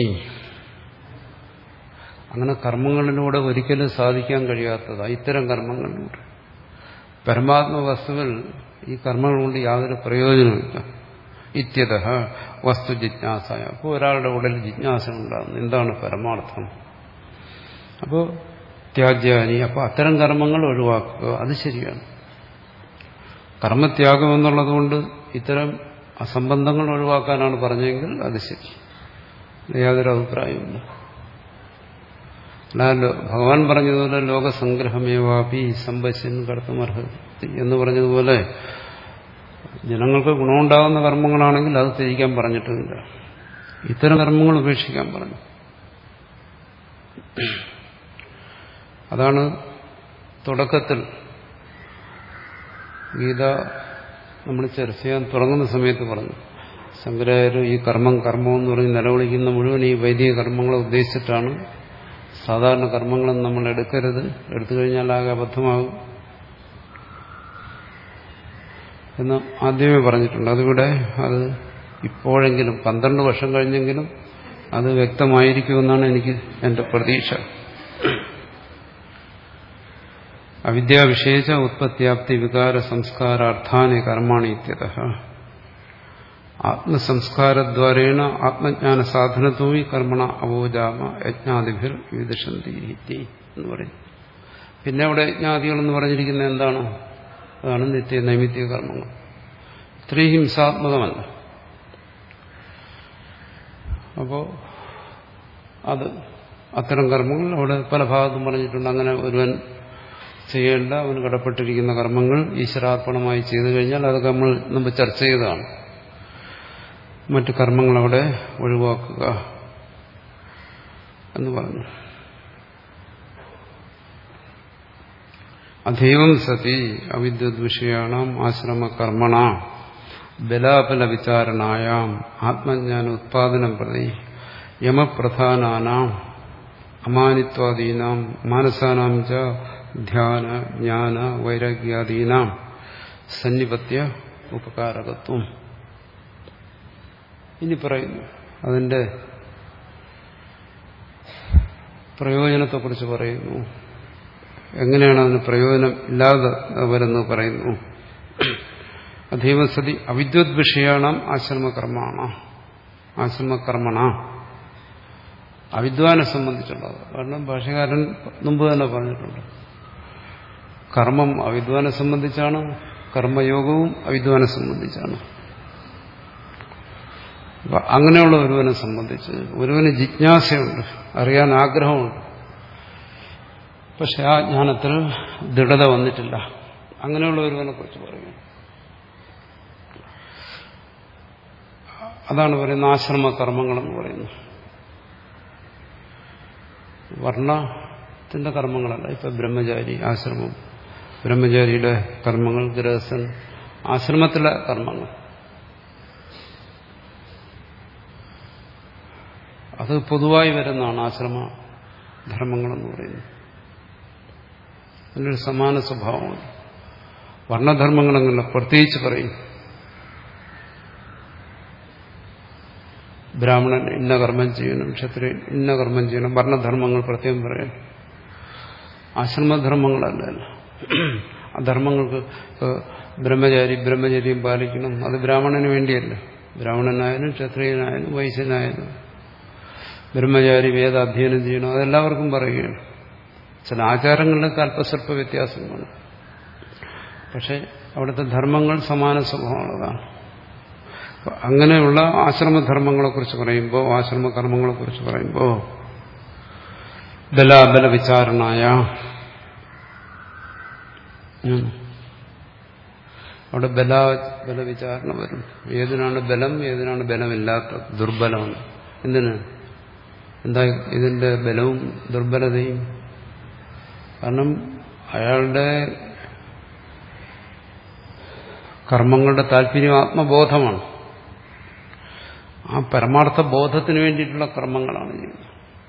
A: അങ്ങനെ കർമ്മങ്ങളിലൂടെ ഒരിക്കലും സാധിക്കാൻ കഴിയാത്തതാണ് ഇത്തരം കർമ്മങ്ങളിലൂടെ. പരമാത്മ വസ്തുവിൽ ഈ കർമ്മങ്ങൾ കൊണ്ട് യാതൊരു പ്രയോജനമില്ല. ഇത്യതഃ വസ്തു ജിജ്ഞാസായ, അപ്പോൾ ഒരാളുടെ ഉടലിൽ ജിജ്ഞാസ ഉണ്ടാകുന്നു, എന്താണ് പരമാർത്ഥം. അപ്പോൾ ത്യാജ്യാനി, അപ്പോൾ അത്തരം കർമ്മങ്ങൾ ഒഴിവാക്കുക, അത് ശരിയാണ്. കർമ്മത്യാഗം എന്നുള്ളതുകൊണ്ട് ഇത്തരം അസംബന്ധങ്ങൾ ഒഴിവാക്കാനാണ് പറഞ്ഞതെങ്കിൽ അത് ശരി, യാതൊരു അഭിപ്രായമില്ല. അല്ലാതെ ഭഗവാൻ പറഞ്ഞതുപോലെ ലോകസംഗ്രഹമേവാപി സമ്പശ്യൻ കർത്തമർഹത്തി എന്ന് പറഞ്ഞതുപോലെ ജനങ്ങൾക്ക് ഗുണമുണ്ടാകുന്ന കർമ്മങ്ങളാണെങ്കിൽ അത് ത്യജിക്കാൻ പറഞ്ഞിട്ടുമില്ല. ഇത്തരം കർമ്മങ്ങൾ ഉപേക്ഷിക്കാൻ പറഞ്ഞു. അതാണ് തുടക്കത്തിൽ ഗീത നമ്മൾ ചർച്ച ചെയ്യാൻ തുടങ്ങുന്ന സമയത്ത് പറഞ്ഞു. ശങ്കരാചാര്യർ ഈ കർമ്മം കർമ്മം എന്ന് പറഞ്ഞ് നിലവിളിക്കുന്ന മുഴുവൻ ഈ വൈദിക കർമ്മങ്ങളെ ഉദ്ദേശിച്ചിട്ടാണ്. സാധാരണ കർമ്മങ്ങളൊന്നും നമ്മൾ എടുക്കരുത്, എടുത്തു കഴിഞ്ഞാൽ ആകെ അബദ്ധമാകും എന്ന് ആദ്യമേ പറഞ്ഞിട്ടുണ്ട്. അതിവിടെ അത് ഇപ്പോഴെങ്കിലും പന്ത്രണ്ട് വർഷം കഴിഞ്ഞെങ്കിലും അത് വ്യക്തമായിരിക്കുമെന്നാണ് എനിക്ക് എന്റെ പ്രതീക്ഷ. അവിദ്യാവിശേഷ ഉത്പത്യാപ്തി വികാര സംസ്കാരാർത്ഥാനി കർമാണി ഇത്യതഃ ആത്മസംസ്കാരദ്വാരേണ ആത്മജ്ഞാന സാധനത്വം കർമ്മണ അവോജാമ യജ്ഞാദിഭിർ വിദിഷന്തി എന്ന് പറയും. പിന്നെ അവിടെ യജ്ഞാദികൾ എന്ന് പറഞ്ഞിരിക്കുന്നത് എന്താണ്? അതാണ് നിത്യ നൈമിത്യ കർമ്മങ്ങൾ. ഇത്രയും ഹിംസാത്മകമല്ല. അപ്പോ അത് അത്തരം കർമ്മങ്ങൾ അവിടെ പല ഭാഗത്തും പറഞ്ഞിട്ടുണ്ട്. അങ്ങനെ ഒരുവൻ ചെയ്യേണ്ട, അവന് കടപ്പെട്ടിരിക്കുന്ന കർമ്മങ്ങൾ ഈശ്വരാർപ്പണമായി ചെയ്തു കഴിഞ്ഞാൽ അതൊക്കെ നമ്മൾ മുമ്പ് ചർച്ച ചെയ്തതാണ്. മറ്റു കർമ്മങ്ങൾ അവിടെ ഒഴിവാക്കുക എന്ന് പറഞ്ഞു. അധൈവം സതി അവിദ്വദ്വിഷയാണാം ആശ്രമകർമ്മണ ബലാബല വിചാരണായാം ആത്മജ്ഞാന ഉത്പാദനം പ്രതി യമപ്രധാനാനാം അമാനിത്വാദീനാം മാനസാനാം ച ധ്യാന ജ്ഞാന വൈരാഗ്യാദീനാം സന്നിപത്യ ഉപകാരകത്വം. ഇനി പറയുന്നു അതിന്റെ പ്രയോജനത്തെക്കുറിച്ച് പറയുന്നു. എങ്ങനെയാണ് അതിന് പ്രയോജനം ഇല്ലാതെ വരുന്നത് പറയുന്നു. അധൈവസതി അവിദ്വത് വിഷയാണാം ആശ്രമകർമ്മണ ആശ്രമകർമ്മണ അവിദ്വാനെ സംബന്ധിച്ചുള്ളത്. കാരണം ഭാഷകാരൻ മുമ്പ് തന്നെ പറഞ്ഞിട്ടുണ്ട്, കർമ്മം അവിദ്വാനെ സംബന്ധിച്ചാണ്, കർമ്മയോഗവും അവിദ്വാനെ സംബന്ധിച്ചാണ്. അപ്പൊ അങ്ങനെയുള്ള ഒരുവനെ സംബന്ധിച്ച് ഒരുവന് ജിജ്ഞാസയുണ്ട്, അറിയാൻ ആഗ്രഹമുണ്ട്, പക്ഷെ ആ ജ്ഞാനത്തിൽ ദൃഢത വന്നിട്ടില്ല. അങ്ങനെയുള്ള ഒരുവനെ കുറിച്ച് പറയുന്നു. അതാണ് പറയുന്നത് ആശ്രമ കർമ്മങ്ങളെന്ന് പറയുന്നു. വർണ്ണത്തിന്റെ കർമ്മങ്ങളല്ല. ഇപ്പൊ ബ്രഹ്മചാരി ആശ്രമം, ബ്രഹ്മചാരിയുടെ കർമ്മങ്ങൾ, ഗൃഹസ്ഥൻ ആശ്രമത്തിലെ കർമ്മങ്ങൾ, അത് പൊതുവായി വരുന്നതാണ് ആശ്രമ ധർമ്മങ്ങളെന്ന് പറയുന്നത്. അതിനൊരു സമാന സ്വഭാവമുണ്ട്. വർണ്ണധർമ്മങ്ങളെന്നല്ല, പ്രത്യേകിച്ച് പറയും ബ്രാഹ്മണൻ ഇന്ന കർമ്മം ചെയ്യണം, ക്ഷത്രിയൻ ഇന്ന കർമ്മം ചെയ്യണം, വർണ്ണധർമ്മങ്ങൾ പ്രത്യേകം പറയും. ആശ്രമധർമ്മങ്ങളല്ല. ആ ധർമ്മങ്ങൾക്ക് ബ്രഹ്മചാരി ബ്രഹ്മചര്യം പാലിക്കണം, അത് ബ്രാഹ്മണന് വേണ്ടിയല്ല. ബ്രാഹ്മണനായാലും ക്ഷത്രിയനായാലും വൈശ്യനായാലും ബ്രഹ്മചാരി വേദ അധ്യയനം ചെയ്യണം, അതെല്ലാവർക്കും പറയുകയാണ്. ചില ആചാരങ്ങളിലൊക്കെ അല്പസ്വല്പ വ്യത്യാസമാണ്, പക്ഷെ അവിടുത്തെ ധർമ്മങ്ങൾ സമാന സ്വഭാവമുള്ളതാണ്. അങ്ങനെയുള്ള ആശ്രമധർമ്മങ്ങളെക്കുറിച്ച് പറയുമ്പോൾ, ആശ്രമകർമ്മങ്ങളെക്കുറിച്ച് പറയുമ്പോൾ ബലാബല വിചാരണായ, അവിടെ ബലാബല വിചാരണ വരും. ഏതിനാണ് ബലം, ഏതിനാണ് ബലമില്ലാത്ത, ദുർബലമാണ്. എന്തിന്? എന്താ ഇതിന്റെ ബലവും ദുർബലതയും? കാരണം അയാളുടെ കർമ്മങ്ങളുടെ താല്പര്യം ആത്മബോധമാണ്. ആ പരമാർത്ഥ ബോധത്തിന് വേണ്ടിയിട്ടുള്ള കർമ്മങ്ങളാണ് ചെയ്യുന്നത്.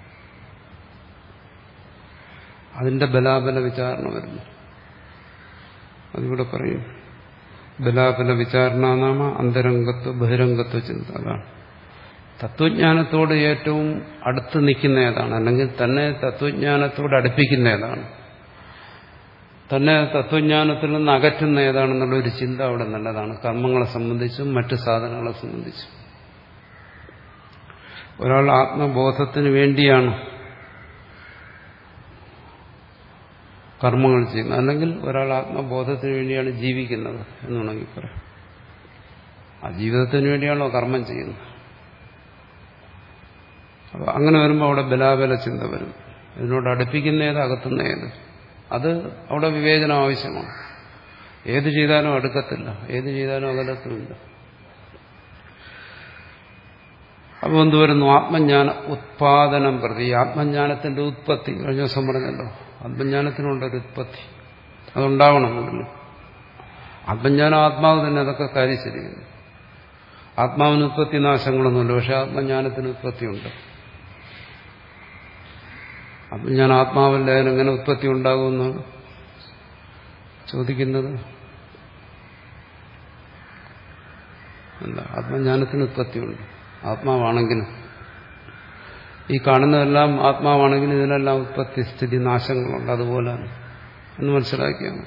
A: അതിന്റെ ബലാബല വിചാരണ വരുന്നു. അതിവിടെ പറയും. ബലാബല വിചാരണ നാമ അന്തരംഗത്വ ബഹിരംഗത്വ ചിന്ത. അതാണ് തത്വജ്ഞാനത്തോട് ഏറ്റവും അടുത്ത് നിൽക്കുന്ന ഏതാണ്, അല്ലെങ്കിൽ തന്നെ തത്വജ്ഞാനത്തോട് അടുപ്പിക്കുന്ന ഏതാണ്, തന്നെ തത്വജ്ഞാനത്തിൽ നിന്ന് അകറ്റുന്ന ഏതാണെന്നുള്ള ഒരു ചിന്ത അവിടെ നല്ലതാണ്. കർമ്മങ്ങളെ സംബന്ധിച്ചും മറ്റ് സാധനങ്ങളെ സംബന്ധിച്ചും. ഒരാൾ ആത്മബോധത്തിന് വേണ്ടിയാണ് കർമ്മങ്ങൾ ചെയ്യുന്നത്, അല്ലെങ്കിൽ ഒരാൾ ആത്മബോധത്തിന് വേണ്ടിയാണ് ജീവിക്കുന്നത് എന്ന് വേണമെങ്കിൽ പറയാം. ആ ജീവിതത്തിന് വേണ്ടിയാണോ കർമ്മം ചെയ്യുന്നത്? അപ്പൊ അങ്ങനെ വരുമ്പോൾ അവിടെ ബലാബല ചിന്ത വരും. ഇതിനോട് അടുപ്പിക്കുന്ന ഏത്, അകത്തുന്ന ഏത്, അത് അവിടെ വിവേചനം ആവശ്യമാണ്. ഏത് ചെയ്താലും അടുക്കത്തില്ല, ഏത് ചെയ്താലും അകലത്തുമില്ല. അപ്പോൾ എന്ത് വരുന്നു? ആത്മജ്ഞാന ഉത്പാദനം പ്രതി. ആത്മജ്ഞാനത്തിന്റെ ഉത്പത്തി കഴിഞ്ഞ ദിവസം പറഞ്ഞല്ലോ, ആത്മജ്ഞാനത്തിനുണ്ടൊരു ഉത്പത്തി, അതുണ്ടാവണം. ആത്മജ്ഞാനം ആത്മാവ് തന്നെ, അതൊക്കെ കാര്യം ശരിയാണ്. ആത്മാവിന് ഉത്പത്തി നാശങ്ങളൊന്നുമില്ല, പക്ഷെ ആത്മജ്ഞാനത്തിന് ഉത്പത്തിയുണ്ട്. ആത്മജ്ഞാനം ആത്മാവല്ല, അതിനെങ്ങനെ ഉത്പത്തി ഉണ്ടാകുമെന്നാണ് ചോദിക്കുന്നത്. അല്ല, ആത്മജ്ഞാനത്തിന് ഉത്പത്തിയുണ്ട്. ആത്മാവാണെങ്കിലും ഈ കാണുന്നതെല്ലാം ആത്മാവാണെങ്കിലും ഇതിനെല്ലാം ഉത്പത്തി സ്ഥിതി നാശങ്ങളുണ്ട്. അതുപോലെ എന്ന് മനസ്സിലാക്കിയാണ്.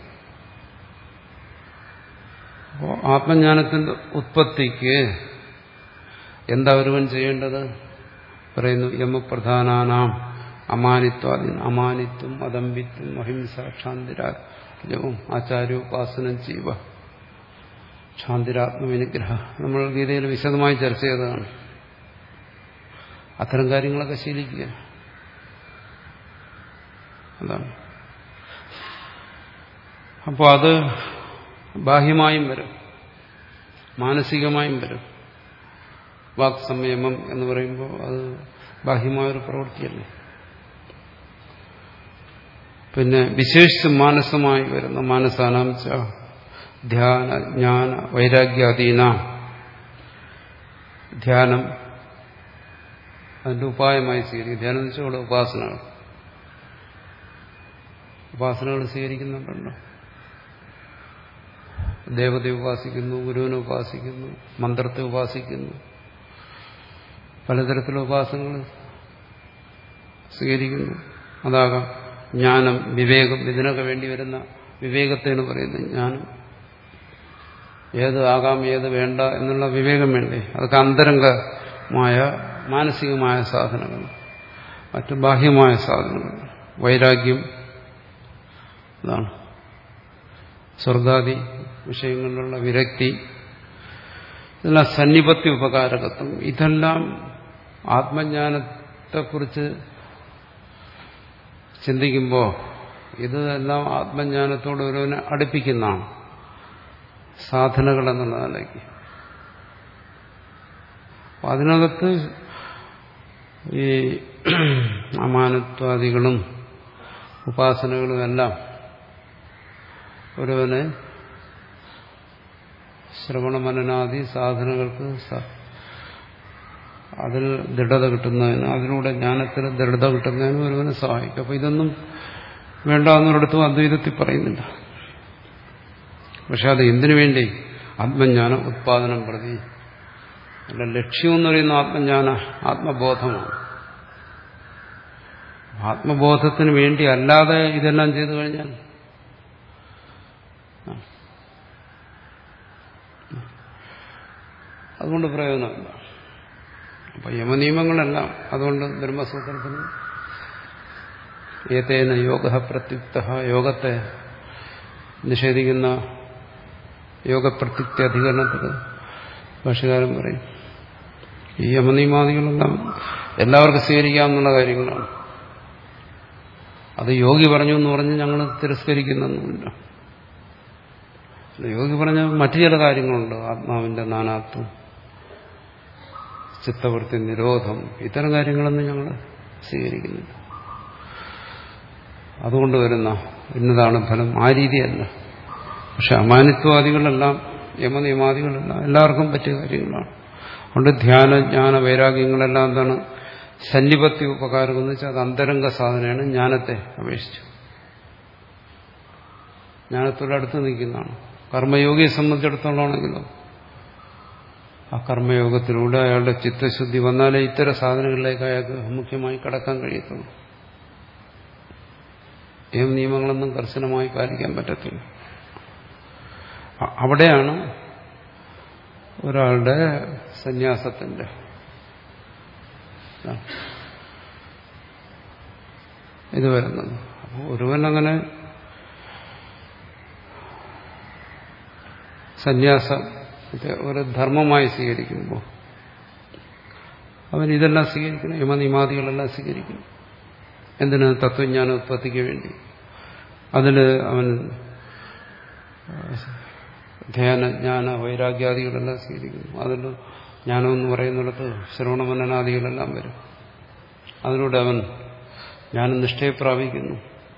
A: അപ്പോൾ ആത്മജ്ഞാനത്തിന്റെ ഉത്പത്തിക്ക് എന്താ ഒരുവൻ ചെയ്യേണ്ടത്? പറയുന്നു, യമപ്രധാനാനാം അമാനിത്വാദി. അമാനിത്വം, അദമ്പിത്വം, അഹിംസ, ക്ഷാന്തിരാജ്യവും ആചാര്യോപാസനം ചെയ്യുക, ക്ഷാന്തിരാത്മവിനിഗ്രഹ. നമ്മൾ ഗീതയിൽ വിശദമായി ചർച്ച ചെയ്തതാണ്. അത്തരം കാര്യങ്ങളൊക്കെ ശീലിക്കുക. അതാണ്. അപ്പോൾ അത് ബാഹ്യമായും വരും, മാനസികമായും വരും. വാക് സംയമം എന്ന് പറയുമ്പോൾ അത് ബാഹ്യമായൊരു പ്രവൃത്തിയല്ലേ. പിന്നെ വിശേഷിച്ച് മാനസമായി വരുന്ന മാനസാനാം ച ധ്യാന ജ്ഞാന വൈരാഗ്യാദീന. ധ്യാനം അതിന്റെ ഉപായമായി സ്വീകരിക്കും. ധ്യാനം എന്ന് വെച്ചാൽ ഇവിടെ ഉപാസനകൾ ഉപാസനകൾ സ്വീകരിക്കുന്നുണ്ടല്ലോ. ദേവതയെ ഉപാസിക്കുന്നു, ഗുരുവിനെ ഉപാസിക്കുന്നു, മന്ത്രത്തെ ഉപാസിക്കുന്നു, പലതരത്തിലുള്ള ഉപാസനകൾ സ്വീകരിക്കുന്നു. അതാകാം ജ്ഞാനം, വിവേകം. ഇതിനൊക്കെ വേണ്ടി വരുന്ന വിവേകത്തെയാണ് പറയുന്നത് ജ്ഞാനം. ഏത് ആകാം, ഏത് വേണ്ട എന്നുള്ള വിവേകം വേണ്ടേ? അതൊക്കെ അന്തരംഗമായ മാനസികമായ സാധനങ്ങൾ. മറ്റു ബാഹ്യമായ സാധനങ്ങൾ വൈരാഗ്യം, അതാണ് സ്വർഗാദി വിഷയങ്ങളിലുള്ള വിരക്തി, ഇതെല്ലാം സന്നിപത്തി ഉപകാരകത്വം. ഇതെല്ലാം ആത്മജ്ഞാനത്തെക്കുറിച്ച് ചിന്തിക്കുമ്പോൾ ഇതെല്ലാം ആത്മജ്ഞാനത്തോട് ഒരുവനെ അടുപ്പിക്കുന്നതാണ്, സാധനകൾ എന്നുള്ള നിലയ്ക്ക്. അതിനകത്ത് ഈ അമാനത്വാദികളും ഉപാസനകളും എല്ലാം ഒരുവനെ ശ്രവണമനനാദി സാധനങ്ങൾക്ക് അതിൽ ദൃഢത കിട്ടുന്നതിന്, അതിലൂടെ ജ്ഞാനത്തിൽ ദൃഢത കിട്ടുന്നതിന് ഒരുവനെ സഹായിക്കും. അപ്പൊ ഇതൊന്നും വേണ്ടാന്നൊരിടത്തും അദ്വൈതത്തിൽ പറയുന്നില്ല. പക്ഷെ അത് എന്തിനു വേണ്ടി? ആത്മജ്ഞാന ഉത്പാദനം പ്രതി. അല്ല, ലക്ഷ്യം എന്ന് പറയുന്ന ആത്മജ്ഞാന ആത്മബോധമാണ്. ആത്മബോധത്തിന് വേണ്ടി അല്ലാതെ ഇതെല്ലാം ചെയ്തു കഴിഞ്ഞാൽ അതുകൊണ്ട് പ്രയോജനമില്ല. അപ്പൊ യമനിയമങ്ങളെല്ലാം അതുകൊണ്ട് ബ്രഹ്മസൂത്രത്തിന് ഏതേന യോഗ പ്രത്യുക്ത, യോഗത്തെ നിഷേധിക്കുന്ന യോഗപ്രത്യുക്തി അധികരണത്തിൽ ഭാഷകാരൻ പറയും ഈ യമനിയമാദികളെല്ലാം എല്ലാവർക്കും സ്വീകരിക്കാവുന്ന കാര്യങ്ങളാണ്. അത് യോഗി പറഞ്ഞു എന്ന് പറഞ്ഞ് ഞങ്ങൾ തിരസ്കരിക്കുന്നൊന്നുമില്ല. യോഗി പറഞ്ഞ മറ്റു ചില കാര്യങ്ങളുണ്ട്, ആത്മാവിന്റെ നാനാത്വം, ചിത്തവൃത്തി നിരോധം, ഇത്തരം കാര്യങ്ങളൊന്നും ഞങ്ങൾ സ്വീകരിക്കുന്നില്ല. അതുകൊണ്ട് വരുന്ന ഇന്നതാണ് ഫലം, ആ രീതിയല്ല. പക്ഷെ അമാനിത്വാദികളെല്ലാം യമനിയമാദികളെല്ലാം എല്ലാവർക്കും പറ്റിയ കാര്യങ്ങളാണ്. അതുകൊണ്ട് ധ്യാന ജ്ഞാന വൈരാഗ്യങ്ങളെല്ലാം എന്താണ്? സന്നിപത്തി ഉപകാരം എന്ന് വെച്ചാൽ അത് അന്തരംഗ സാധനയാണ്, ജ്ഞാനത്തെ അപേക്ഷിച്ചു ജ്ഞാനത്തോട് അടുത്ത് നിൽക്കുന്നതാണ്. കർമ്മയോഗിയെ സംബന്ധിച്ചിടത്തോളമാണെങ്കിലോ ആ കർമ്മയോഗത്തിലൂടെ അയാളുടെ ചിത്തശുദ്ധി വന്നാലേ ഇത്തരം സാധനങ്ങളിലേക്ക് അയാൾക്ക് മുഖ്യമായി കടക്കാൻ കഴിയത്തുള്ളൂ. ഏത് നിയമങ്ങളൊന്നും കർശനമായി പാലിക്കാൻ പറ്റത്തില്ല. അവിടെയാണ് ഒരാളുടെ സന്യാസത്തിന്റെ ഇത് വരുന്നത്. അപ്പോൾ ഒരുവൻ അങ്ങനെ സന്യാസം ഒരു ധർമ്മമായി സ്വീകരിക്കുമ്പോൾ അവൻ ഇതെല്ലാം സ്വീകരിക്കണം, യമനിമാദികളെല്ലാം സ്വീകരിക്കണം. എന്തിന്? തത്വജ്ഞാന ഉത്പത്തിക്ക് വേണ്ടി. അതിൽ അവൻ ധ്യാന ജ്ഞാന വൈരാഗ്യാദികളെല്ലാം സ്വീകരിക്കുന്നു. അതിൽ ജ്ഞാനമെന്ന് പറയുന്നിടത്ത് ശ്രവണമനനാദികളെല്ലാം വരും. അതിലൂടെ അവൻ ജ്ഞാനനിഷ്ഠയെ പ്രാപിക്കുന്നു.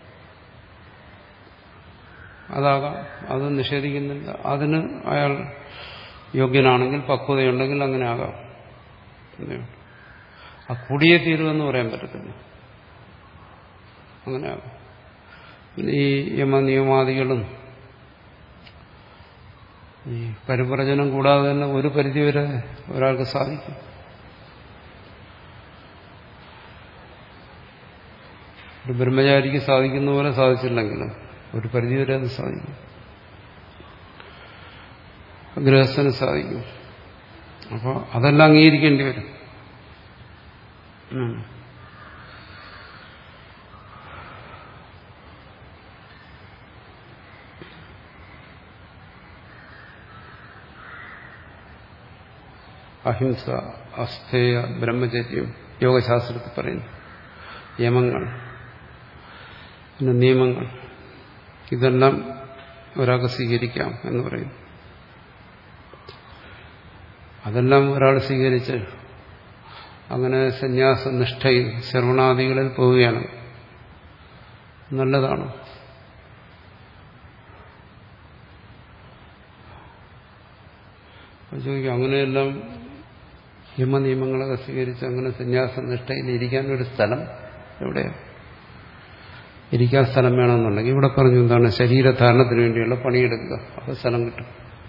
A: അതാകാം, അത് നിഷേധിക്കുന്നില്ല. അതിന് അയാൾ യോഗ്യനാണെങ്കിൽ, പക്വതയുണ്ടെങ്കിൽ അങ്ങനെ ആകാം. ആ കൂടിയേ തീരുമെന്ന് പറയാൻ പറ്റത്തില്ല. അങ്ങനെ ആകാം. പിന്നെ ഈ യമനിയമാദികളും ഈ പരിപ്രചനം കൂടാതെ തന്നെ ഒരു പരിധിവരെ ഒരാൾക്ക് സാധിക്കും. ഒരു ബ്രഹ്മചാരിക്ക് സാധിക്കുന്ന പോലെ സാധിച്ചില്ലെങ്കിലും ഒരു പരിധിവരെ അത് സാധിക്കും. ഗൃഹസ്ഥന് സാധിക്കും. അപ്പോൾ അതെല്ലാം അംഗീകരിക്കേണ്ടി വരും. അഹിംസ, അസ്ഥേയ, ബ്രഹ്മചര്യം യോഗശാസ്ത്രത്തിൽ പറയുന്നു. യമങ്ങൾ, പിന്നെ നിയമങ്ങൾ, ഇതെല്ലാം ഒരാൾക്ക് സ്വീകരിക്കാം എന്ന് പറയുന്നു. അതെല്ലാം ഒരാൾ സ്വീകരിച്ച് അങ്ങനെ സന്യാസ നിഷ്ഠയിൽ ശ്രവണാദികളിൽ പോവുകയാണ്. നല്ലതാണ്. ചോദിക്കും, അങ്ങനെയെല്ലാം യമനിയമങ്ങളൊക്കെ സ്വീകരിച്ച് അങ്ങനെ സന്യാസ നിഷ്ഠയിൽ ഇരിക്കാനൊരു സ്ഥലം എവിടെയാണ്? ഇരിക്കാൻ സ്ഥലം വേണമെന്നുണ്ടെങ്കിൽ ഇവിടെ പറഞ്ഞു എന്താണ്? ശരീരധാരണത്തിന് വേണ്ടിയുള്ള പണിയെടുക്കുക, അപ്പോൾ സ്ഥലം കിട്ടും.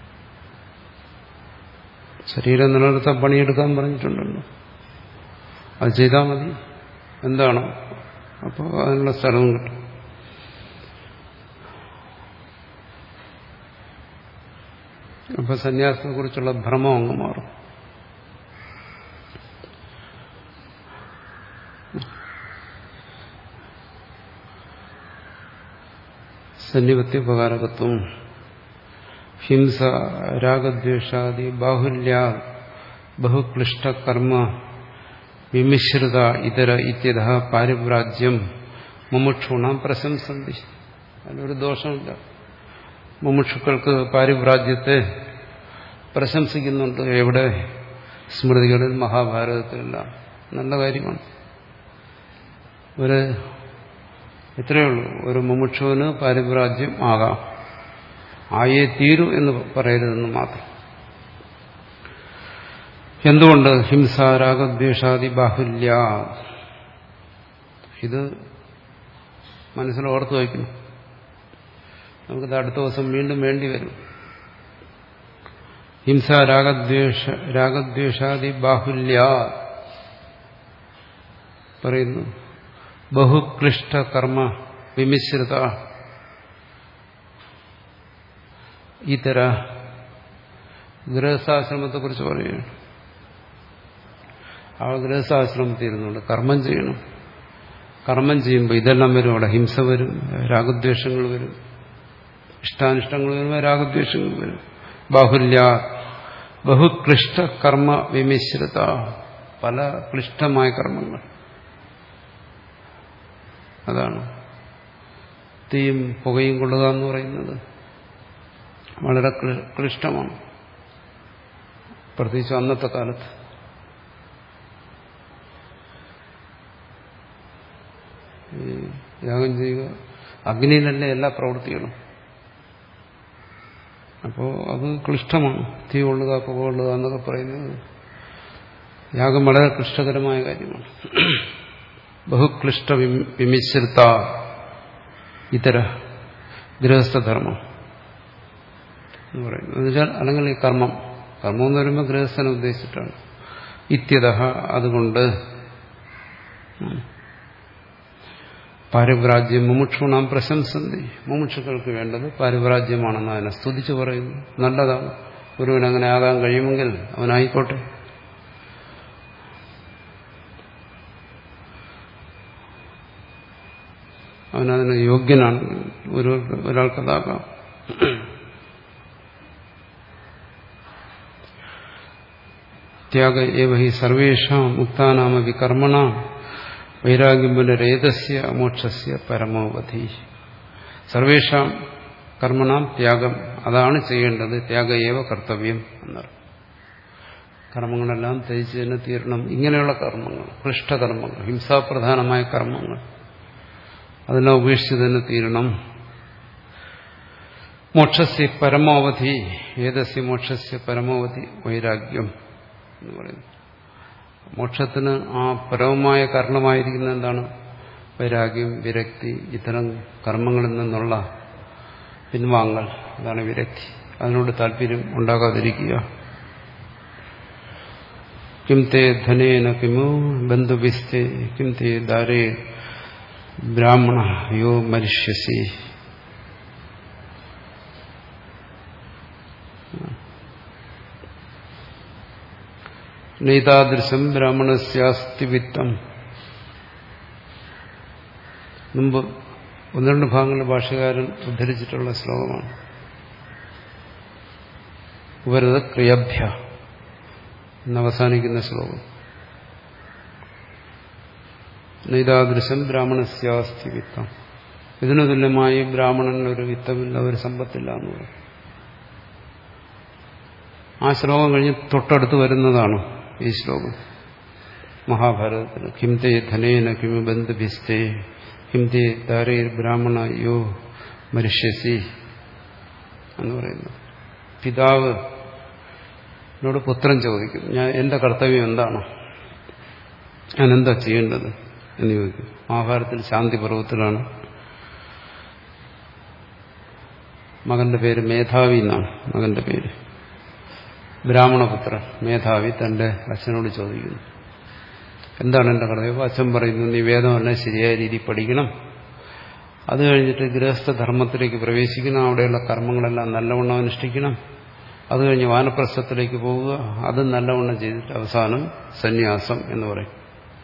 A: ശരീരം നിലനിർത്താൻ പണിയെടുക്കാൻ പറഞ്ഞിട്ടുണ്ടല്ലോ, അത് ചെയ്താൽ മതി. എന്താണ്? അപ്പോൾ അതിനുള്ള സ്ഥലവും കിട്ടും. അപ്പോൾ സന്യാസത്തെക്കുറിച്ചുള്ള ഭ്രമം അങ്ങ് മാറും. സന്നിപത്തി ഉപകാരകത്വം. ഹിംസ രാഗദ്വേഷാദി ബാഹുല്യ ബഹുക്ലിഷ്ടകർമ്മ വിമിശ്രിത ഇതര ഇത്യത പാരിവ്രാജ്യം മുമുക്ഷൂണാം പ്രശംസന്തി. അതിനൊരു ദോഷമില്ല. മുമുക്ഷുക്കൾക്ക് പാരിവ്രാജ്യത്തെ പ്രശംസിക്കുന്നുണ്ട്. എവിടെ? സ്മൃതികളിൽ, മഹാഭാരതത്തിലെല്ലാം. നല്ല കാര്യമാണ്. ഒരു ഇത്രയേ ഉള്ളൂ, ഒരു മുമുക്ഷുവിന് പാരിവ്രാജ്യം ആകാം. ആയേ തീരൂ എന്ന് പറയരുതെന്ന് മാത്രം. എന്തുകൊണ്ട്? ഹിംസ രാഗദ്വേഷാദി ബാഹുല്യ. ഇത് മനസ്സിൽ ഓർത്തു വയ്ക്കണം. നമുക്കിത് അടുത്ത ദിവസം വീണ്ടും വേണ്ടി വരും. ഹിംസ രാഗദ്വേഷ രാഗദ്വേഷാദി ബാഹുല്യ പറയുന്നു. ബഹുക്ലിഷ്ട കർമ്മ വിമിശ്രിത ഇതര. ഗൃഹസ്ഥാശ്രമത്തെക്കുറിച്ച് പറയുകയാണ്. ആ ഗൃഹസ്ഥാശ്രമത്തിൽ ഇരുന്നുകൊണ്ട് കർമ്മം ചെയ്യണം. കർമ്മം ചെയ്യുമ്പോൾ ഇതെല്ലാം വരും. അവിടെ ഹിംസ വരും, രാഗദ്വേഷങ്ങൾ വരും, ഇഷ്ടാനിഷ്ടങ്ങൾ വരുമ്പോൾ രാഗദ്വേഷങ്ങൾ വരും. ബാഹുല്യ ബഹുക്ലിഷ്ട കർമ്മ വിമിശ്രിത. പല ക്ലിഷ്ടമായ കർമ്മങ്ങൾ. അതാണ് തീയും പുകയും കൊള്ളുക എന്ന് പറയുന്നത്. വളരെ ക്ലിഷ്ടമാണ്, പ്രത്യേകിച്ച് അന്നത്തെ കാലത്ത്. യാഗം ചെയ്യുക, അഗ്നിയിലല്ലേ എല്ലാ പ്രവൃത്തികളും. അപ്പോൾ അത് ക്ലിഷ്ടമാണ്. തീ കൊള്ളുക, പുക കൊള്ളുക എന്നൊക്കെ പറയുന്നത് യാഗം വളരെ ക്ലിഷ്ടകരമായ കാര്യമാണ്. ബഹുക്ലിഷ്ട വിമിശ്രിത ഇതര ഗൃഹസ്ഥധർമ്മം എന്ന് പറയുന്നത്. എന്നുവെച്ചാൽ അല്ലെങ്കിൽ ഈ കർമ്മം കർമ്മം എന്ന് പറയുമ്പോൾ ഗൃഹസ്ഥനെ ഉദ്ദേശിച്ചിട്ടാണ്. ഇത്യത അതുകൊണ്ട് പാരിവ്രാജ്യം മുമുക്ഷൂണാം പ്രശംസന്തി. മുമുക്ഷുക്കൾക്ക് വേണ്ടത് പാരിവ്രാജ്യമാണെന്ന് അതിനെ സ്തുതിച്ചു പറയുന്നു. നല്ലതാണ്. ഒരുവൻ അങ്ങനെ ആകാൻ കഴിയുമെങ്കിൽ അവനായിക്കോട്ടെ. അവനതിന് യോഗ്യനാണ്. ഒരു ഒരാൾക്കതാകാം. ത്യാഗ ഏവ ഹി സർവേഷാം മുക്താനാമപി കർമ്മണ വൈരാഗ്യം പുനരേതസ്യ മോക്ഷസ്യ പരമാവധി. സർവേഷാം കർമ്മണാം ത്യാഗം, അതാണ് ചെയ്യേണ്ടത്. ത്യാഗ ഏവ കർത്തവ്യം എന്നറിയും. കർമ്മങ്ങളെല്ലാം ത്യജിച്ച് തന്നെ തീരണം. ഇങ്ങനെയുള്ള കർമ്മങ്ങൾ, ക്ലിഷ്ടകർമ്മങ്ങൾ, ഹിംസാപ്രധാനമായ കർമ്മങ്ങൾ, അതെല്ലാം ഉപേക്ഷിച്ച് തന്നെ തീരണം. മോക്ഷസ്യ പരമാവധി, ഏതസ്യ മോക്ഷസ്യ പരമാവധി വൈരാഗ്യം എന്ന് പറയുന്നു. മോക്ഷത്തിന് ആ പരമമായ കാരണമായിരിക്കുന്ന എന്താണ്? വൈരാഗ്യം, വിരക്തി. ഇത്തരം കർമ്മങ്ങളിൽ നിന്നുള്ള പിൻവാങ്ങൽ, അതാണ് വിരക്തി. അതിനോട് താല്പര്യം ഉണ്ടാകാതിരിക്കുക. കിം തേ ധനേന കിമോ ബന്ധുവിസ്തേ കിം തേ ദാരേ ബ്രാഹ്മണ യോ മരിഷ്യസി. നൈതാദൃശം ബ്രാഹ്മണസ്യാസ്തി വിത്തം. മുമ്പ് ഒന്ന് രണ്ട് ഭാഗങ്ങളിൽ ഭാഷകാരൻ ഉദ്ധരിച്ചിട്ടുള്ള ശ്ലോകമാണ്. ഉപരത ക്രിയഭ്യ എന്നവസാനിക്കുന്ന ശ്ലോകം. നൈതാദൃശം ബ്രാഹ്മണസ്യാസ്തി വിത്തം. ഇതിനു തുല്യമായി ബ്രാഹ്മണന് ഒരു വിത്തമില്ല, ഒരു സമ്പത്തില്ല എന്ന് പറയും. ആ ശ്ലോകം കഴിഞ്ഞ് തൊട്ടടുത്ത് വരുന്നതാണ് ഈ ശ്ലോകം മഹാഭാരതത്തിൽ. കിം തേ ധനേന കിം ബന്ധുഭിസ്തേ കിം തേ ദാരൈർ ബ്രാഹ്മണ യോ മരിഷ്യസി എന്ന് പറയുന്നത്. പിതാവ് എന്നോട് പുത്രൻ ചോദിക്കും, ഞാൻ എന്റെ കർത്തവ്യം എന്താണ്, ഞാൻ എന്താ ചെയ്യേണ്ടത് എന്ന് ചോദിക്കും. മഹാഭാരതത്തിൽ ശാന്തി പർവ്വത്തിലാണ്. മകന്റെ പേര് മേധാവി എന്നാണ്. മകന്റെ പേര് ബ്രാഹ്മണപുത്രൻ മേധാവി തന്റെ അച്ഛനോട് ചോദിക്കുന്നു, എന്താണ് എന്റെ കർത്തവ്യം? അച്ഛൻ പറയുന്നു, നീ വേദമെല്ലാം ശരിയായ രീതിയിൽ പഠിക്കണം, അത് കഴിഞ്ഞിട്ട് ഗൃഹസ്ഥധർമ്മത്തിലേക്ക് പ്രവേശിക്കണം, അവിടെയുള്ള കർമ്മങ്ങളെല്ലാം നല്ലവണ്ണം അനുഷ്ഠിക്കണം, അത് കഴിഞ്ഞ് വാനപ്രസ്ഥത്തിലേക്ക് പോവുക, അത് നല്ലവണ്ണം ചെയ്തിട്ട് അവസാനം സന്യാസം എന്ന് പറയും.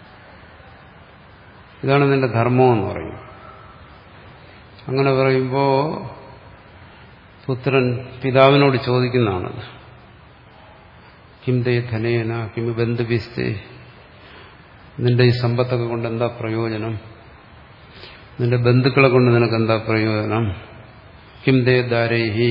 A: ഇതാണ് നിന്റെ ധർമ്മം എന്ന് പറയും. അങ്ങനെ പറയുമ്പോൾ പുത്രൻ പിതാവിനോട് ചോദിക്കുന്നതാണത്. കിം ദേ ധനേന കിം ബന്ധുവിസ്തേ, നിന്റെ ഈ സമ്പത്തൊക്കെ കൊണ്ട് എന്താ പ്രയോജനം, നിന്റെ ബന്ധുക്കളെ കൊണ്ട് നിനക്ക് എന്താ പ്രയോജനം, കിം ദേ ദാരേഹി,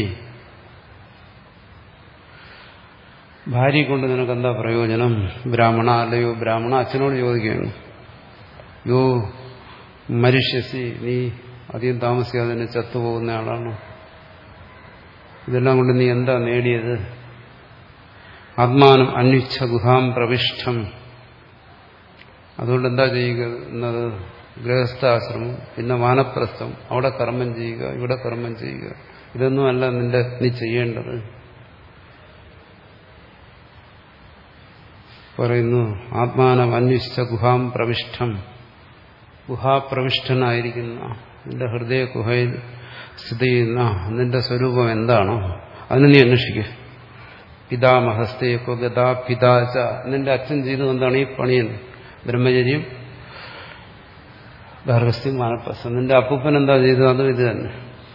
A: ഭാര്യയെ കൊണ്ട് നിനക്ക് എന്താ പ്രയോജനം, ബ്രാഹ്മണ അല്ലയോ ബ്രാഹ്മണ. അച്ഛനോട് ചോദിക്കുകയാണ്. യോ മരിഷ്യസി, നീ അധികം താമസിയാതെ തന്നെ ചത്തുപോകുന്ന ആളാണ്, ഇതെല്ലാം കൊണ്ട് നീ എന്താ നേടിയത്. ആത്മാനം അന്വിച്ഛ ഗുഹാം പ്രവിഷ്ടം, അതുകൊണ്ട് എന്താ ചെയ്യുന്നത്, ഗൃഹസ്ഥാശ്രമം പിന്നെ വാനപ്രസ്ഥം, അവിടെ കർമ്മം ചെയ്യുക ഇവിടെ കർമ്മം ചെയ്യുക, ഇതൊന്നുമല്ല നിന്റെ നീ ചെയ്യേണ്ടത്. പറയുന്നു ആത്മാനം അന്വിച്ഛ ഗുഹാം പ്രവിഷ്ടം, ഗുഹാപ്രവിഷ്ടനായിരിക്കുന്ന നിന്റെ ഹൃദയ ഗുഹയിൽ സ്ഥിതി ചെയ്യുന്ന നിന്റെ സ്വരൂപം എന്താണോ അതിന് നീ അന്വേഷിക്കുക. പിതാമഹസ്തേക്കോ ഗതാ പിതാച, നിന്റെ അച്ഛൻ ചെയ്തത് എന്താണ് ഈ പണിയെന്ന്, ബ്രഹ്മചര്യം ഗാർഹസ്ഥ്യം വാനപ്രസ്ഥം. നിന്റെ അപ്പൂപ്പൻ എന്താ ചെയ്തത് അതും ഇത് തന്നെ.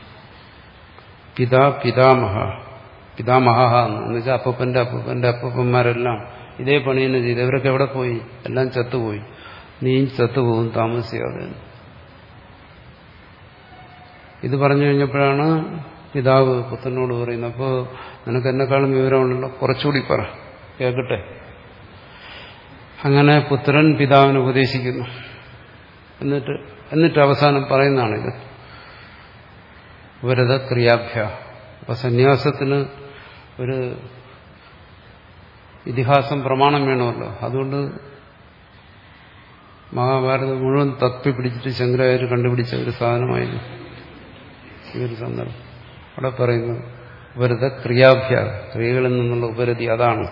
A: പിതാ പിതാമഹ പിതാമഹ എന്ന് വെച്ചാൽ അപ്പൂപ്പന്റെ അപ്പൂപ്പന്റെ അപ്പൂപ്പന്മാരെല്ലാം ഇതേ പണി തന്നെ ചെയ്ത്. ഇവരൊക്കെ എവിടെ പോയി, എല്ലാം ചത്തുപോയി, നീയും ചത്തുപോകും താമസിയാതെ. ഇത് പറഞ്ഞു കഴിഞ്ഞപ്പോഴാണ് പിതാവ് പുത്രനോട് പറയുന്നത്, അപ്പോൾ നിനക്ക് എന്നെക്കാളും വിവരമുണ്ടല്ലോ, കുറച്ചുകൂടി പറ കേൾക്കട്ടെ. അങ്ങനെ പുത്രൻ പിതാവിനെ ഉപദേശിക്കുന്നു. എന്നിട്ട് എന്നിട്ട് അവസാനം പറയുന്നതാണിത്, വ്രത ക്രിയാഭ്യ. അപ്പൊ സന്യാസത്തിന് ഒരു ഇതിഹാസം പ്രമാണം വേണമല്ലോ. അതുകൊണ്ട് മഹാഭാരതം മുഴുവൻ തപ്പി പിടിച്ചിട്ട് ശങ്കരാചാര്യർ കണ്ടുപിടിച്ച ഒരു സാധനമായിരുന്നു ഈ ഒരു സന്ദർഭം. അവിടെ പറയുന്നു വ്രത ക്രിയാഭ്യ, ക്രിയകളിൽ നിന്നുള്ള ഉപരതി അതാണ്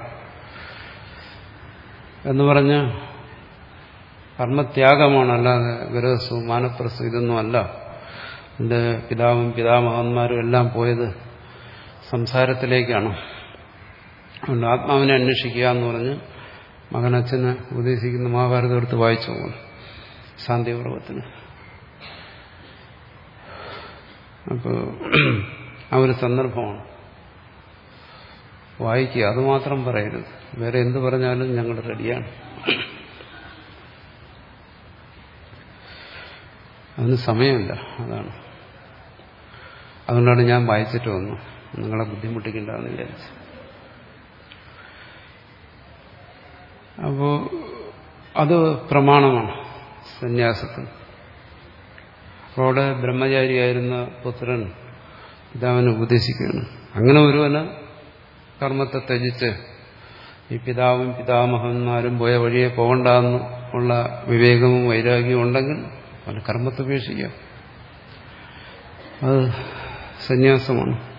A: എന്ന് പറഞ്ഞ് കർമ്മത്യാഗമാണ്, അല്ലാതെ ഗൃഹസ്ഥവും മാനപ്രസ്ഥവും ഇതൊന്നും അല്ല. എന്റെ പിതാവും പിതാമഹന്മാരും എല്ലാം പോയത് സംസാരത്തിലേക്കാണ്. അതുകൊണ്ട് ആത്മാവിനെ അന്വേഷിക്കുക എന്ന് പറഞ്ഞ് മകനച്ഛനെ ഉപദേശിക്കുന്ന മഹാഭാരതം എടുത്ത് വായിച്ചു പോകുന്നു ശാന്തിപർവത്തിന്. അപ്പോൾ ആ ഒരു സന്ദർഭമാണ് വായിക്കുക. അതുമാത്രം പറയരുത്, വേറെ എന്ത് പറഞ്ഞാലും ഞങ്ങൾ റെഡിയാണ്. അതിന് സമയമില്ല, അതാണ്. അതുകൊണ്ടാണ് ഞാൻ വായിച്ചിട്ട് വന്നു, നിങ്ങളെ ബുദ്ധിമുട്ടിക്കണ്ടെന്ന് വിചാരിച്ചു. അപ്പോ അത് പ്രമാണമാണ് സന്യാസത്തിന്. അപ്പോൾ അവിടെ ബ്രഹ്മചാരിയായിരുന്ന പുത്രൻ പിതാവിനെ ഉപദേശിക്കുകയാണ്. അങ്ങനെ ഒരുവന് കർമ്മത്തെ ത്യജിച്ച് ഈ പിതാവും പിതാമഹന്മാരും പോയ വഴിയെ പോകണ്ടെന്ന് ഉള്ള വിവേകവും വൈരാഗ്യവും ഉണ്ടെങ്കിൽ അവന് കർമ്മത്തെ ഉപേക്ഷിക്കാം. അത് സന്യാസമാണ്.